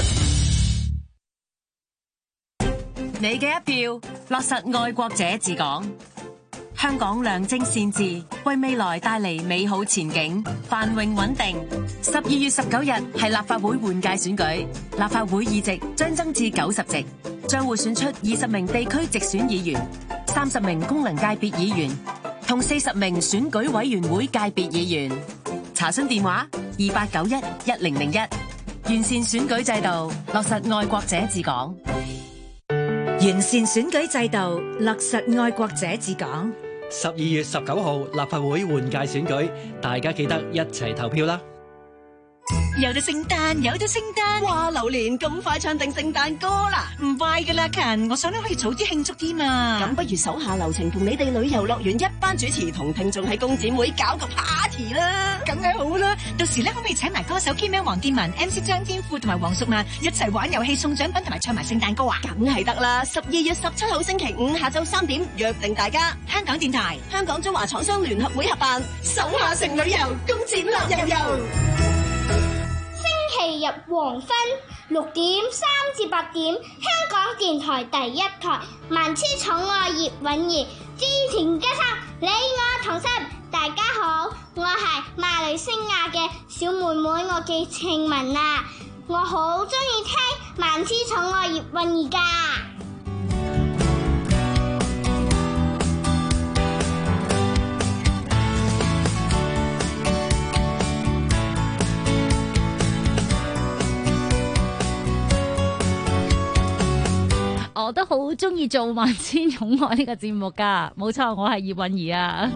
你嘅一票，落實愛國者治港。香港良政善治，為未來帶嚟美好前景，繁榮穩定。12月19日係立法會換屆選舉，立法會議席將增至90席，將會選出20名地區直選議員、30名功能界別議員同40名選舉委員會界別議員。查詢電話28911001。完善選舉制度，落實愛國者治港。 完善選舉制度，落實愛國者治港。 12月19號立法會換屆選舉，大家記得一齊投票啦！ 有咗聖誕，有咗聖誕， 哇！榴蓮咁快唱定聖誕歌啦？ 唔快噶啦，勤，我想你可以早啲慶祝添啊！ 咁不如手下留情，同你哋旅遊樂園一班主持同聽眾喺工展會搞個 party 啦！ 梗係好啦，到時咧可唔可以請埋歌手 Kimi、黃建文、MC 張天賦同埋黃淑曼一齊玩遊戲、送獎品同埋唱埋聖誕歌啊？ 梗係得啦！12月17號星期5下晝3點，約定大家。 香港電台、 香港中華廠商聯合會合辦，手下城旅遊，工展樂悠悠。 星期日黃昏6點3至8點，香港電台第一台，萬千寵愛葉韻儀，之前加上你我同心。大家好，我係馬來西亞嘅小妹妹，我叫慶文啊，我好中意聽萬千寵愛葉韻儀噶。 我都好中意做萬千寵愛呢個節目噶，冇錯，我係葉韻儀啊。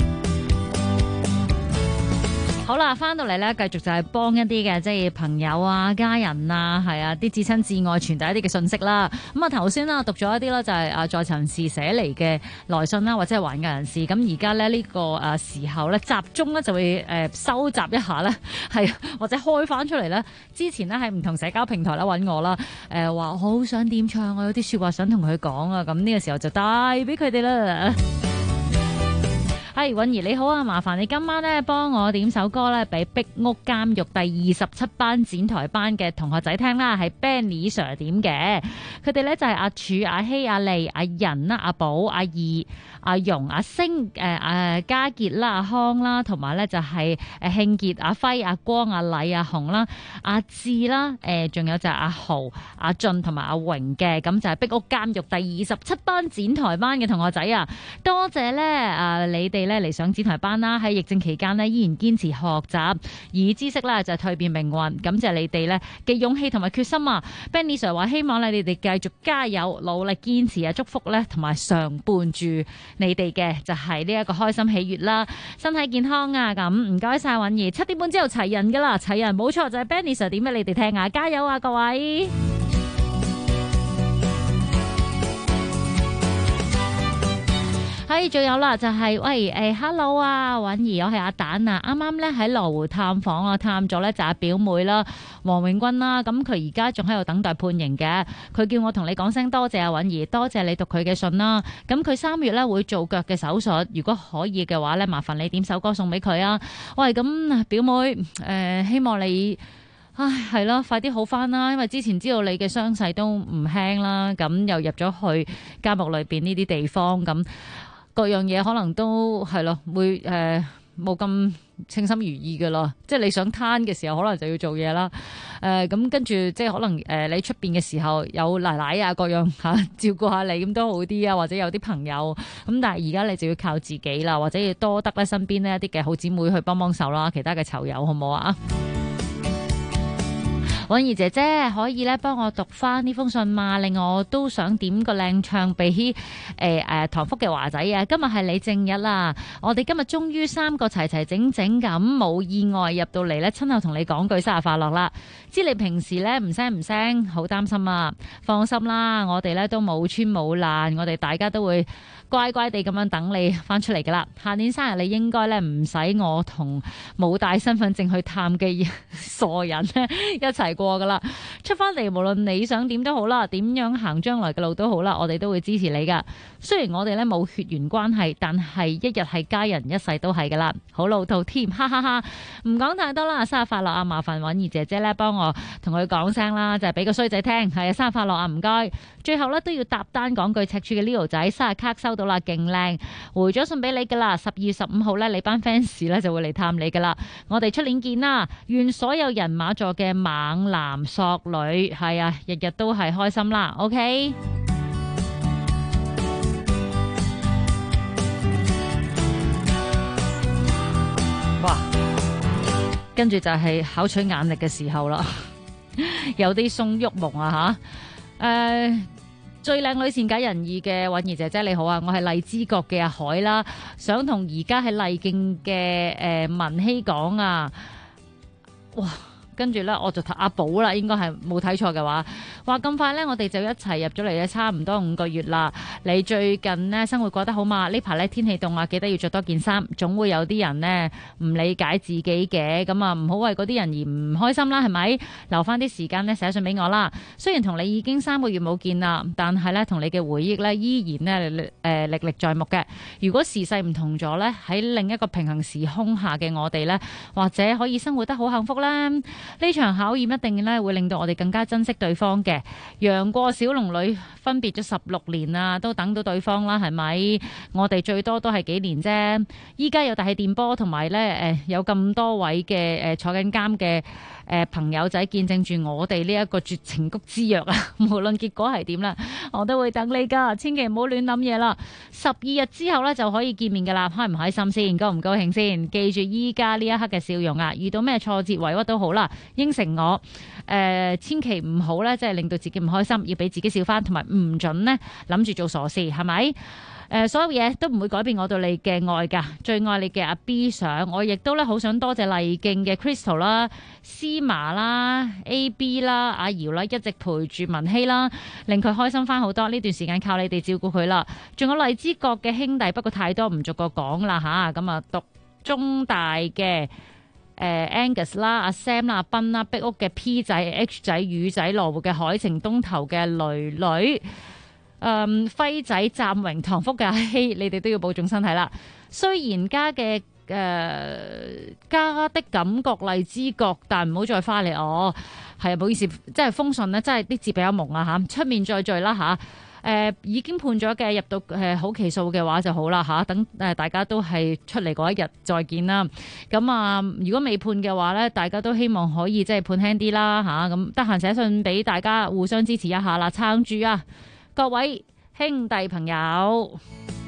好啦，翻到嚟咧，繼續就係幫一啲嘅即係朋友啊、家人啊，係啊，啲至親至愛傳遞一啲嘅信息啦。咁啊，頭先啦讀咗一啲啦，就係在囚人士寫嚟嘅來信啦，或者係患癌人士。咁而家咧呢個時候咧，集中咧就會收集一下咧，係或者開翻出嚟咧。之前咧喺唔同社交平台啦揾我啦，話好想點唱，我有啲説話想同佢講啊。咁呢個時候就帶俾佢哋啦。係韻儀你好啊，麻煩你今晚咧幫我點首歌咧俾壁屋監獄第27班展台班嘅同學仔聽啦，係 Benny Sir 點嘅。佢哋咧就係阿柱、阿希、阿麗、阿仁啦、阿寶、阿義、阿容、阿星、家傑啦、阿康啦，同埋咧就係慶傑、阿輝、阿光、阿禮、阿紅啦、阿志啦，仲有就係阿豪、阿俊同埋阿榮嘅。咁就係壁屋監獄第27班展台班嘅同學仔啊，多謝咧你哋咧嚟上展台班啦，喺疫症期間呢，依然堅持學習，以知識咧就蛻變命運。感謝你哋咧嘅勇氣同埋決心啊 ！Benny Sir 話希望你哋繼續加油，努力堅持啊！祝福咧同埋常伴住你哋嘅就係呢一個開心喜悅啦，身體健康啊！咁唔該晒韻儀，7點半之後齊人噶啦，齊人冇錯就係 Benny Sir 點俾你哋聽啊！加油啊，各位！係，仲有啦，就係喂，hello 啊，韻儀，我係阿蛋啊，啱啱咧喺羅湖探訪啊，探咗咧就阿表妹啦，黃永君啦，咁佢而家仲喺度等待判刑嘅，佢叫我同你講聲多謝啊，韻儀，多謝你讀佢嘅信啦，咁佢3月咧會做腳嘅手術，如果可以嘅話咧，麻煩你點首歌送俾佢啊，喂，咁表妹，希望你。唉，係咯，快啲好翻啦！因為之前知道你嘅傷勢都唔輕啦，咁又入咗去監獄裏邊呢啲地方，咁各樣嘢可能都係咯，會冇咁稱心如意噶咯。即係你想攤嘅時候，可能就要做嘢啦。咁跟住即係可能你出邊嘅時候有奶奶啊，各樣嚇照顧下你咁都好啲啊，或者有啲朋友咁，但係而家你就要靠自己啦，或者要多得咧身邊呢一啲嘅好姊妹去幫幫手啦，其他嘅囚友好唔好啊？ 允兒姐姐可以咧幫我讀翻呢封信嘛？另外我都想點個靚唱俾唐福嘅華仔啊！今日係你正日啦，我哋今日終於3個齊齊整整咁冇意外入到嚟咧，親口同你講句生日快樂啦！知你平時咧唔聲，好擔心啊！放心啦，我哋咧都冇穿冇爛，我哋大家都會乖乖地咁樣等你翻出嚟噶啦。下年生日你應該咧唔使我同冇帶身份證去探嘅傻人咧一齊過噶啦。出翻嚟無論你想點都好啦，點樣行將來嘅路都好啦，我哋都會支持你噶。雖然我哋咧冇血緣關係，但係一日係家人，一世都係噶啦。好老套添，哈哈哈！唔講太多啦，生日快樂啊！麻煩允兒姐姐咧幫我同佢講聲啦，就係俾個衰仔聽，係啊，生日快樂啊！唔該。最後咧都要搭單講句，赤柱嘅 Leo 仔生日卡收到啦，勁靚，回咗信俾你噶啦。12月15號咧，你班 fans 咧就會嚟探你噶啦。我哋出年見啦！願所有人馬座嘅猛男索女係啊，日日都係開心啦。OK。哇！跟住就係考取眼力嘅時候啦，有啲鬆郁蒙啊吓。最靚女善解人意嘅允兒姐姐你好啊，我係荔枝角嘅阿海啦，想同而家喺麗徑嘅文希講啊，哇！跟住呢，我就阿寶啦，應該係冇睇錯嘅話咁快呢，我哋就一齊入咗嚟咧，差唔多5個月啦。你最近呢，生活過得好嘛？呢排呢，天氣凍啊，記得要着多件衫。總會有啲人呢唔理解自己嘅，咁啊唔好為嗰啲人而唔開心啦，係咪？留翻啲時間呢，寫信俾我啦。雖然同你已經3個月冇見啦，但係呢，同你嘅回憶呢，依然呢歷歷在目嘅。如果時勢唔同咗呢，喺另一個平行時空下嘅我哋呢，或者可以生活得好幸福啦。呢場考驗一定咧會令到我哋更加珍惜對方嘅。楊過小龍女分別咗16年啦，都等到對方啦，係咪？我哋最多都係幾年啫。依家有大氣電波同埋咧有咁多位嘅坐緊監嘅朋友仔見證住我哋呢一個絕情谷之約啊！無論結果係點啦，我都會等你噶，千祈唔好亂諗嘢啦。12日之後咧就可以見面噶啦，開唔開心先？高唔高興先？記住依家呢一刻嘅笑容啊！遇到咩挫折委屈都好啦，應承我千祈唔好咧，即係令到自己唔開心，要俾自己笑翻，同埋唔準呢諗住做傻事，係咪？所有嘢都唔會改變我對你嘅愛噶，最愛你嘅阿 B 想，我亦都咧好想多謝麗徑嘅 Crystal 啦、司麻啦、AB 啦、阿瑤啦，一直陪住文希啦，令佢開心翻好多。呢段時間靠你哋照顧佢啦，仲有荔枝角嘅兄弟，不過太多唔逐個講啦吓，咁啊讀中大嘅。Angus 啦、阿 Sam 啦、阿斌啦、壁屋嘅 P 仔、H 仔、宇仔、羅湖嘅海晴、東頭嘅女女、輝仔、湛榮、唐福嘅阿希，你哋都要保重身體啦。雖然家嘅家的感覺荔枝角，但唔好再花嚟我。係啊，唔好意思，即係封信呢，真係啲字比較蒙啊嚇，出面再聚啦嚇。已經判咗嘅入到好期數嘅話就好啦嚇，等大家都係出嚟嗰一日再見啦。咁啊，如果未判嘅話呢，大家都希望可以即係判輕啲啦嚇。咁得閒寫信俾大家互相支持一下啦，撐住啊各位兄弟朋友。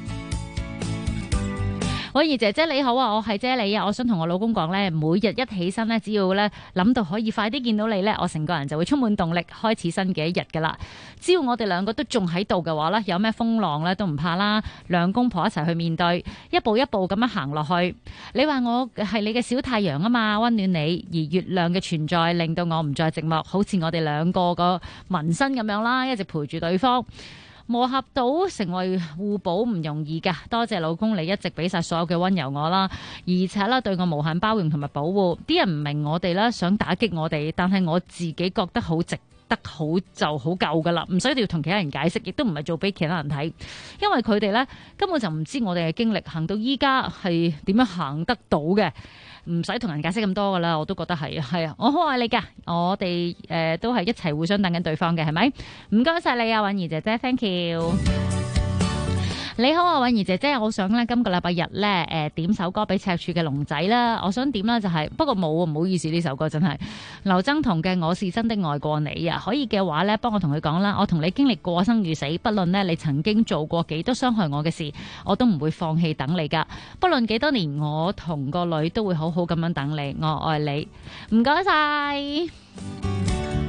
婉兒姐姐你好啊，我係姐你啊，我想同我老公講呢，每日一起身呢，只要呢諗到可以快啲見到你呢，我成個人就會充滿動力，開始新嘅一日噶啦。只要我哋兩個都仲喺度嘅話呢，有咩風浪呢都唔怕啦，兩公婆一齊去面對，一步一步咁樣行落去。你話我係你嘅小太陽啊嘛，溫暖你，而月亮嘅存在令到我唔再寂寞，好似我哋兩個個紋身咁樣啦，一直陪住對方。磨合到成為互補唔容易㗎，多謝老公你一直俾晒所有嘅溫柔我啦，而且啦對我無限包容同埋保護。啲人唔明我哋啦，想打擊我哋，但係我自己覺得好值得好就好夠噶啦，唔需要同其他人解釋，亦都唔係做俾其他人睇，因為佢哋呢根本就唔知我哋嘅經歷，行到依家係點樣行得到嘅。唔使同人解釋咁多噶啦，我都覺得係啊，我好愛你噶，我哋都係一齊互相等緊對方嘅，係咪？唔該晒你啊，允兒姐姐 ，thank you。你好啊，允兒姐姐，我想咧今個禮拜日咧點首歌俾赤柱嘅龍仔啦，我想點啦就係、是，不過冇啊，唔好意思，呢首歌真係劉增彤嘅《我是真的愛過你》啊，可以嘅話咧，幫我同佢講啦，我同你經歷過生與死，不論呢你曾經做過幾多傷害我嘅事，我都唔會放棄等你噶，不論幾多年，我同個女都會好好咁樣等你，我愛你，唔該晒。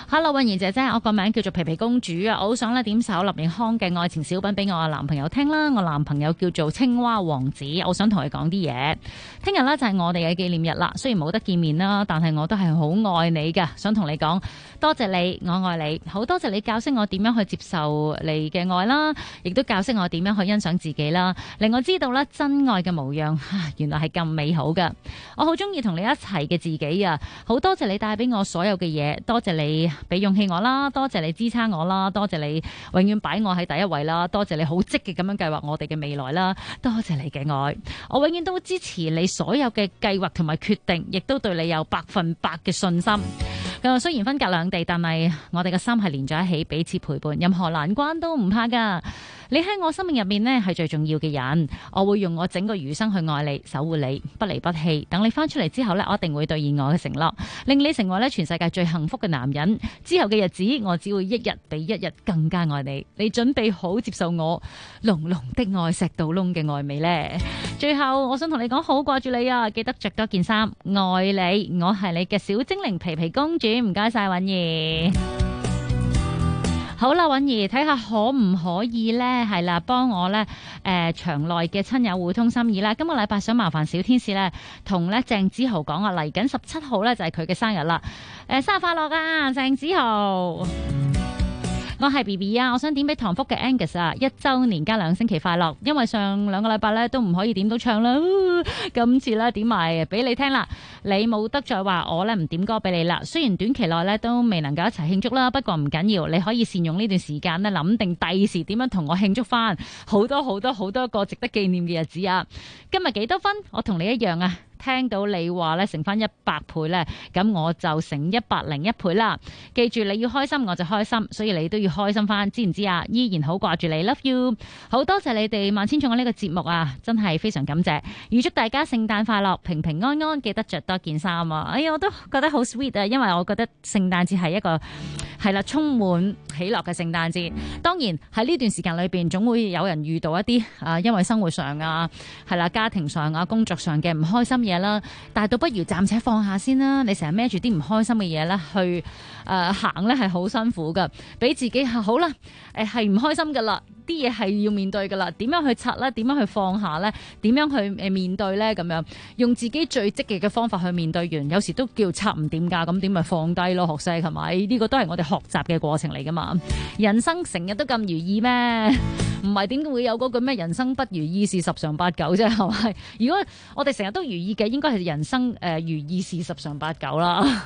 Hello， 韻兒姐姐，我個名叫做皮皮公主啊，我好想咧點首林奕匡嘅愛情小品俾我男朋友聽啦。我男朋友叫做青蛙王子，我想同佢講啲嘢。聽日咧就係我哋嘅紀念日啦，雖然冇得見面啦，但係我都係好愛你㗎，想同你講多謝你，我愛你，好多謝你教識我點樣去接受你嘅愛啦，亦都教識我點樣去欣賞自己啦，令我知道咧真愛嘅模樣，原來係咁美好㗎。我好中意同你一齊嘅自己啊，好多謝你帶俾我所有嘅嘢，多謝你俾勇氣我啦，多謝你支撐我啦，多謝你永遠擺我喺第一位啦，多謝你好積極咁樣計劃我哋嘅未來啦，多謝你嘅愛，我永遠都支持你所有嘅計劃同埋決定，亦都對你有100%嘅信心。雖然分隔兩地，但係我哋嘅心係連在一起，彼此陪伴，任何難關都唔怕噶。你喺我生命入面呢係最重要嘅人，我會用我整個餘生去愛你，守護你，不離不棄。等你翻出嚟之後呢，我一定會兌現我嘅承諾，令你成為咧全世界最幸福嘅男人。之後嘅日子，我只會一日比一日更加愛你。你準備好接受我濃濃的愛，錫到窿嘅愛美呢？最後，我想同你講，好掛住你啊！記得着多件衫，愛你。我係你嘅小精靈皮皮公主，唔該晒韻兒。好啦，韻兒，睇下可唔可以呢？係啦，幫我呢場內嘅親友互通心意啦。今個禮拜想麻煩小天使呢，同呢鄭子豪講啊，嚟緊17號呢就係佢嘅生日啦。生日快樂啊，鄭子豪！我係 BB 啊，我想點俾唐福嘅 Angus 啊，1週年加2星期快樂。因為上2個禮拜咧都唔可以點到唱啦，今次咧點埋俾你聽啦。你冇得再話我咧唔點歌俾你啦。雖然短期內咧都未能夠一齊慶祝啦，不過唔緊要，你可以善用呢段時間咧諗定第時點樣同我慶祝翻好多個值得紀念嘅日子啊！今日幾多分？我同你一樣啊！聽到你話咧乘翻100倍咧，咁我就乘101倍啦。記住你要開心我就開心，所以你都要開心翻，知唔知啊？依然好掛住你 ，love you， 好多謝你哋萬千寵愛呢個節目啊，真係非常感謝。預祝大家聖誕快樂，平平安安，記得着多件衫啊！哎呀，我都覺得好 sweet 啊，因為我覺得聖誕節係一個係啦充滿喜樂嘅聖誕節。當然喺呢段時間裏邊，總會有人遇到一啲因為生活上啊係啦家庭上啊工作上嘅唔開心嘢啦，但係倒不如暫且放下先啦。你成日孭住啲唔開心嘅嘢咧去行咧係好辛苦噶，俾自己好啦係唔開心噶啦，啲嘢係要面對噶啦，點樣去拆咧？點樣去放下咧？點樣去面對咧？咁樣用自己最積極嘅方法去面對完，有時都叫拆唔掂噶，咁點咪放低咯？學識係咪？呢個都係我哋學習嘅過程嚟噶嘛。人生成日都咁如意咩？唔係點會有嗰句咩人生不如意事十常八九啫？係咪？如果我哋成日都如意嘅，應該係人生如意事十常八九啦。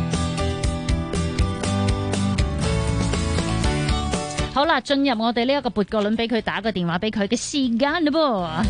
好啦，進入我哋呢一個撥個輪俾佢打個電話俾佢嘅時間啦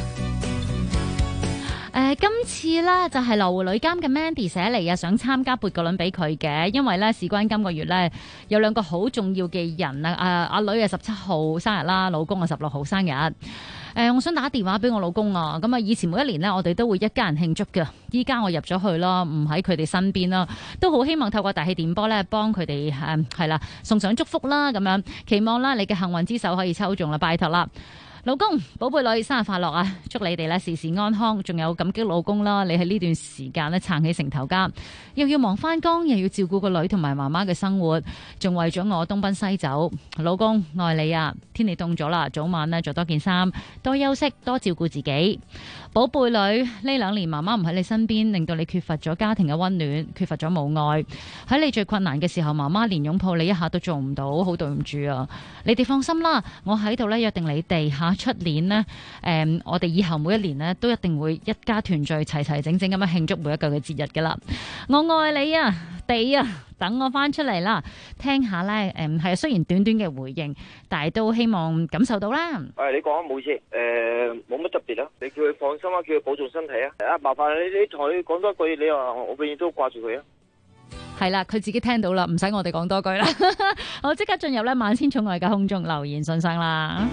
噃。今次呢就係羅湖女監嘅 Mandy 寫嚟啊，想參加撥個輪俾佢嘅，因為呢事關今個月呢有2個好重要嘅人啊，阿女係17號生日啦，老公係16號生日。我想打電話俾我老公啊，咁啊以前每一年呢，我哋都會一家人慶祝嘅，依家我入咗去啦，唔喺佢哋身邊啦，都好希望透過大氣電波咧，幫佢哋係啦送上祝福啦，咁樣期望啦你嘅幸運之手可以抽中啦，拜託啦。老公，寶貝女生日快樂啊！祝你哋咧事事安康，仲有感激老公啦！你喺呢段時間咧撐起成頭家，又要忙翻工，又要照顧個女同埋媽媽嘅生活，仲為咗我東奔西走。老公愛你啊！天氣凍咗啦，早晚咧着多件衫，多休息，多照顧自己。寶貝女，呢2年媽媽唔喺你身邊，令到你缺乏咗家庭嘅溫暖，缺乏咗母愛。喺你最困難嘅時候，媽媽連擁抱你一下都做唔到，好對唔住啊！你哋放心啦，我喺度咧約定你哋出年呢，我哋以後每一年呢，都一定會一家團聚，齊齊整整咁樣慶祝每一個嘅節日噶啦。我愛你啊，地啊，等我翻出嚟啦，聽下呢，係雖然短短嘅回應，但係都希望感受到啦。 你講啊，冇事，冇乜特別啦。你叫佢放心啊，叫佢保重身體啊。麻煩你同佢講多句，你話我永遠都掛住佢啊。 係啦，佢自己聽到啦，唔使我哋講多句啦。我即刻進入呢萬千寵愛嘅空中留言信箱啦。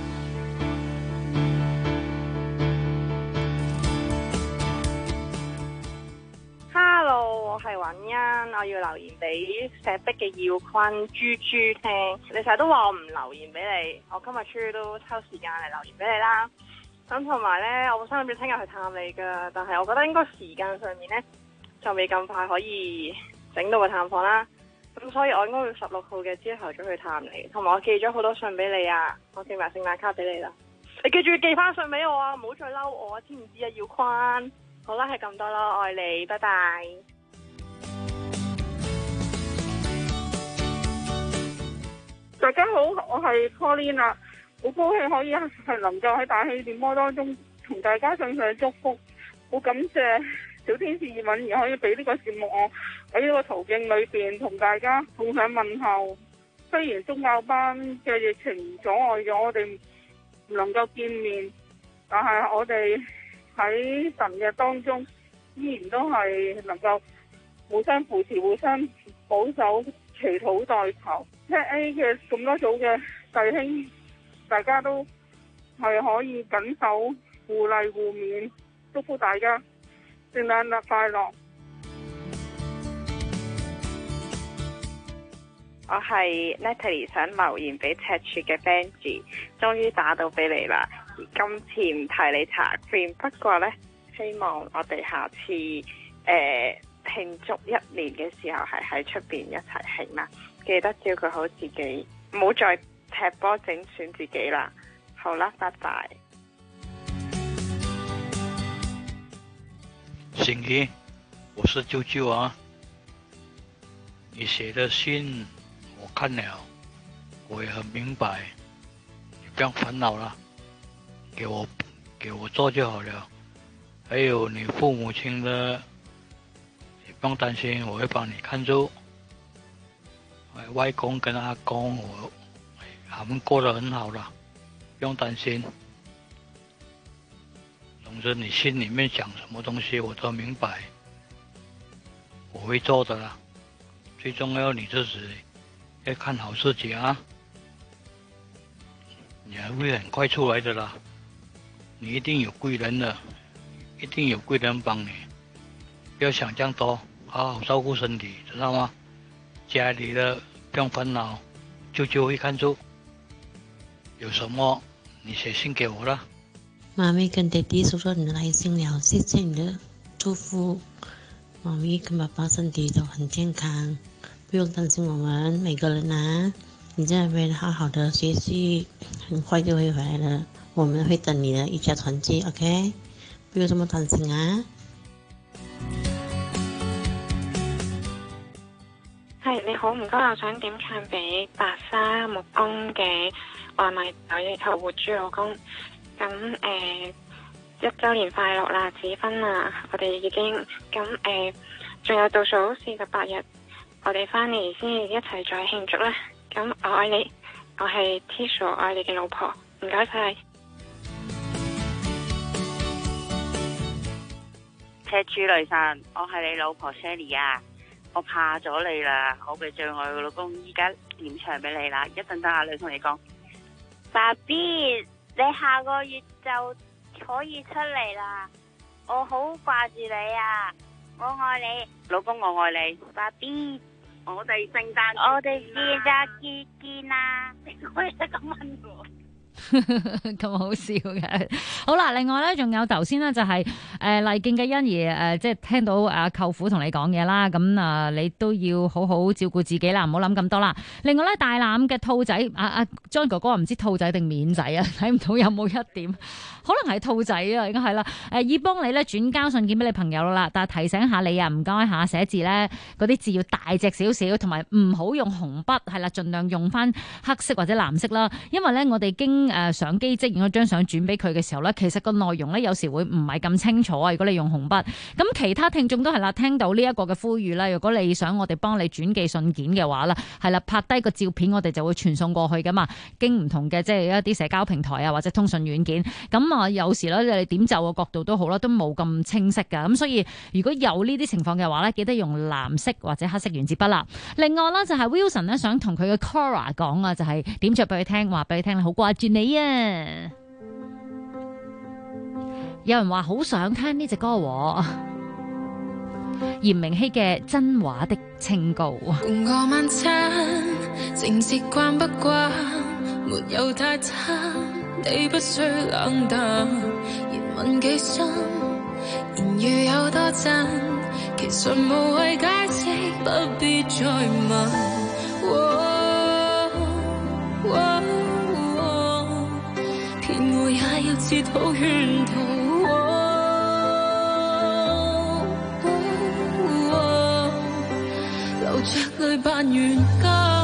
Hello， 我係尹欣，我要留言俾石壁嘅耀坤豬豬聽。你成日都話我唔留言俾你，我今日終於都抽時間嚟留言俾你啦。咁同埋呢，我本身諗住聽日去探你噶，但係我覺得應該時間上面呢，就未咁快可以整到個探訪啦。 咁所以我應該會16號嘅朝頭早去探你，同埋我寄咗好多信俾你啊，我寄埋聖誕卡俾你啦。你記住寄翻信俾我啊，唔好再嬲我啊，知唔知啊？耀坤，好啦，係咁多啦，愛你，拜拜。 大家好，我係 Pauline 啊，好高興可以係能夠喺大氣電波當中同大家送上祝福，好感謝小天使葉敏儀可以俾呢個節目我喺呢個途徑裏邊同大家送上問候。雖然宗教班嘅疫情阻礙咗我哋唔能夠見面，但係我哋喺神嘅當中依然都係能夠互相扶持、互相保守、祈禱代求。7A 嘅咁多組嘅弟兄，大家都係可以緊守互勵互勉，祝福大家聖誕日快樂。 我係 Natalie， 想留言俾赤柱嘅 Benji， 終於打到俾你啦。今次唔提你查 cream， 不過呢，希望我哋下次慶祝1年嘅時候係喺出邊一齊慶啦。記得照顧好自己，唔好再踢波整損自己啦。好啦，拜拜。 醒儀，我是舅舅啊。你寫的信我看了，我也很明白，你不要煩惱了，給我做就好了。還有你父母親的，你不用擔心，我會幫你看住。外公跟阿公，他們過得很好了，不用擔心。總之你心裏面想什麼東西我都明白，我會做的啦。最重要你自己要看好自己啊，你還會很快出來的啦。你一定有貴人的，一定有貴人幫你，不要想這樣多，好好照顧身體，知道嗎？家裏的不用煩惱，舅舅會看住。有什麼你寫信給我啦。 媽咪跟爹哋說說你的來信了，謝謝你的祝福。媽咪跟爸爸身體都很健康，不用擔心我們每個人啊。你在那邊好好的學習，很快就會回來了。我們會等你的一家團聚 ，OK？ 不用這麼擔心啊。 係，你好，唔該，我想點唱俾白沙木工嘅外賣友後活豬老公。咁1週年快樂啦，子芬啊，我哋已經咁仲有倒數48日，我哋翻嚟先一齊再慶祝啦。咁我愛你，我係 Tisha， 我愛你嘅老婆，唔該晒。 赤柱雷神，我係你老婆 Shelly 啊，我怕咗你啦，我嘅最愛嘅老公依家點唱俾你啦，一陣等阿女同你講，爸 B， 你下個月就可以出嚟啦，我好掛住你啊，我愛你，老公我愛你，爸 B， 我哋聖誕我哋見啦，你可以得咁問我。 咁好笑嘅，好啦，另外咧仲有頭先咧就係麗徑嘅欣怡即係聽到阿舅父同你講嘢啦，咁你都要好好照顧自己啦，唔好諗咁多啦。另外咧大欖嘅兔仔阿 John 哥哥唔知兔仔定面仔啊，睇唔到有冇一點，可能係兔仔啊，應該係啦。已幫你咧轉交信件俾你朋友啦，但係提醒下你啊，唔該下寫字咧嗰啲字要大隻少少，同埋唔好用紅筆，係啦，盡量用翻黑色或者藍色啦，因為咧我哋經相機即影咗張相轉俾佢嘅時候咧，其實個內容咧有時會唔係咁清楚啊。如果你用紅筆，咁其他聽眾都係啦，聽到呢一個嘅呼籲啦。如果你想我哋幫你轉寄信件嘅話啦，係啦，拍低個照片，我哋就會傳送過去噶嘛。經唔同嘅即係一啲社交平台啊，或者通訊軟件，咁有時咧你點就嘅角度都好啦，都冇咁清晰噶。咁所以如果有呢啲情況嘅話咧，記得用藍色或者黑色原子筆啦。另外啦，就係 Wilson 咧想同佢嘅 Cora 講啊，就係點着俾佢聽，話俾佢聽好掛住你啊！有人話好想聽呢隻歌喎，嚴明熙嘅真話的清高。 共個晚餐，情節慣不慣，沒有太差，你不需冷淡，言問幾深，言語有多真，其實無謂解釋。 不必再問。騙我也要自討圈套。流着淚扮冤家。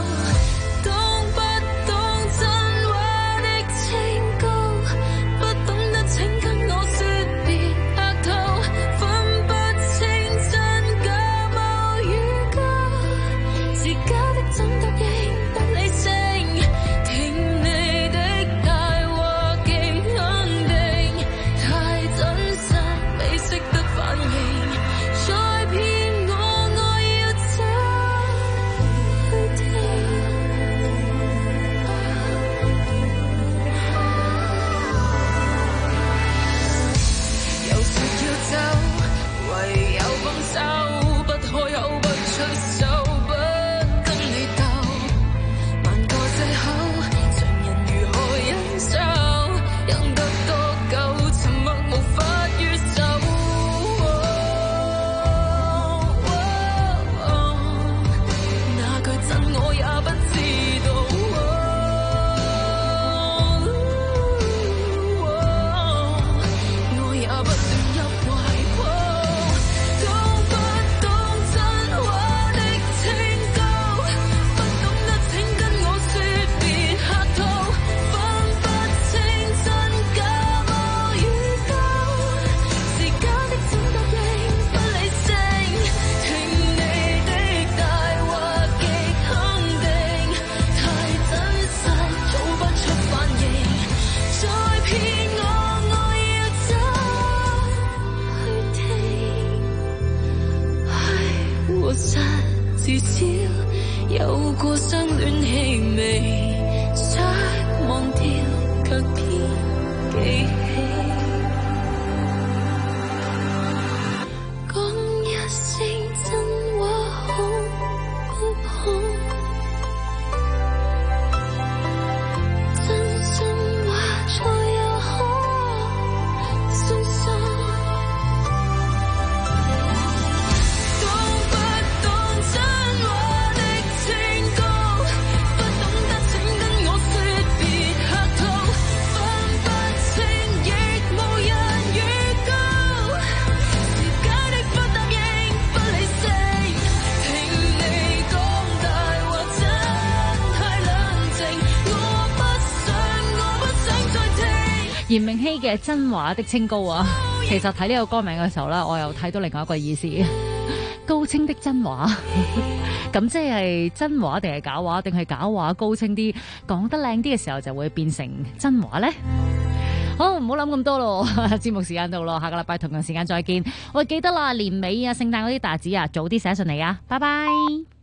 至少有過相戀氣味，想忘掉卻偏記起。講一聲真話好不好？真心話才又可相信。 炎明熹嘅真話的清高啊，其實睇呢個歌名嘅時候咧，我又睇到另外一個意思，高清的真話，咁即係真話定係假話，定係假話高清啲，講得靚啲嘅時候就會變成真話咧。好，唔好諗咁多咯，節目時間到咯，下個禮拜同樣時間再見。我記得啦，年尾啊、聖誕嗰啲大紙啊，早啲寫信嚟啊，拜拜。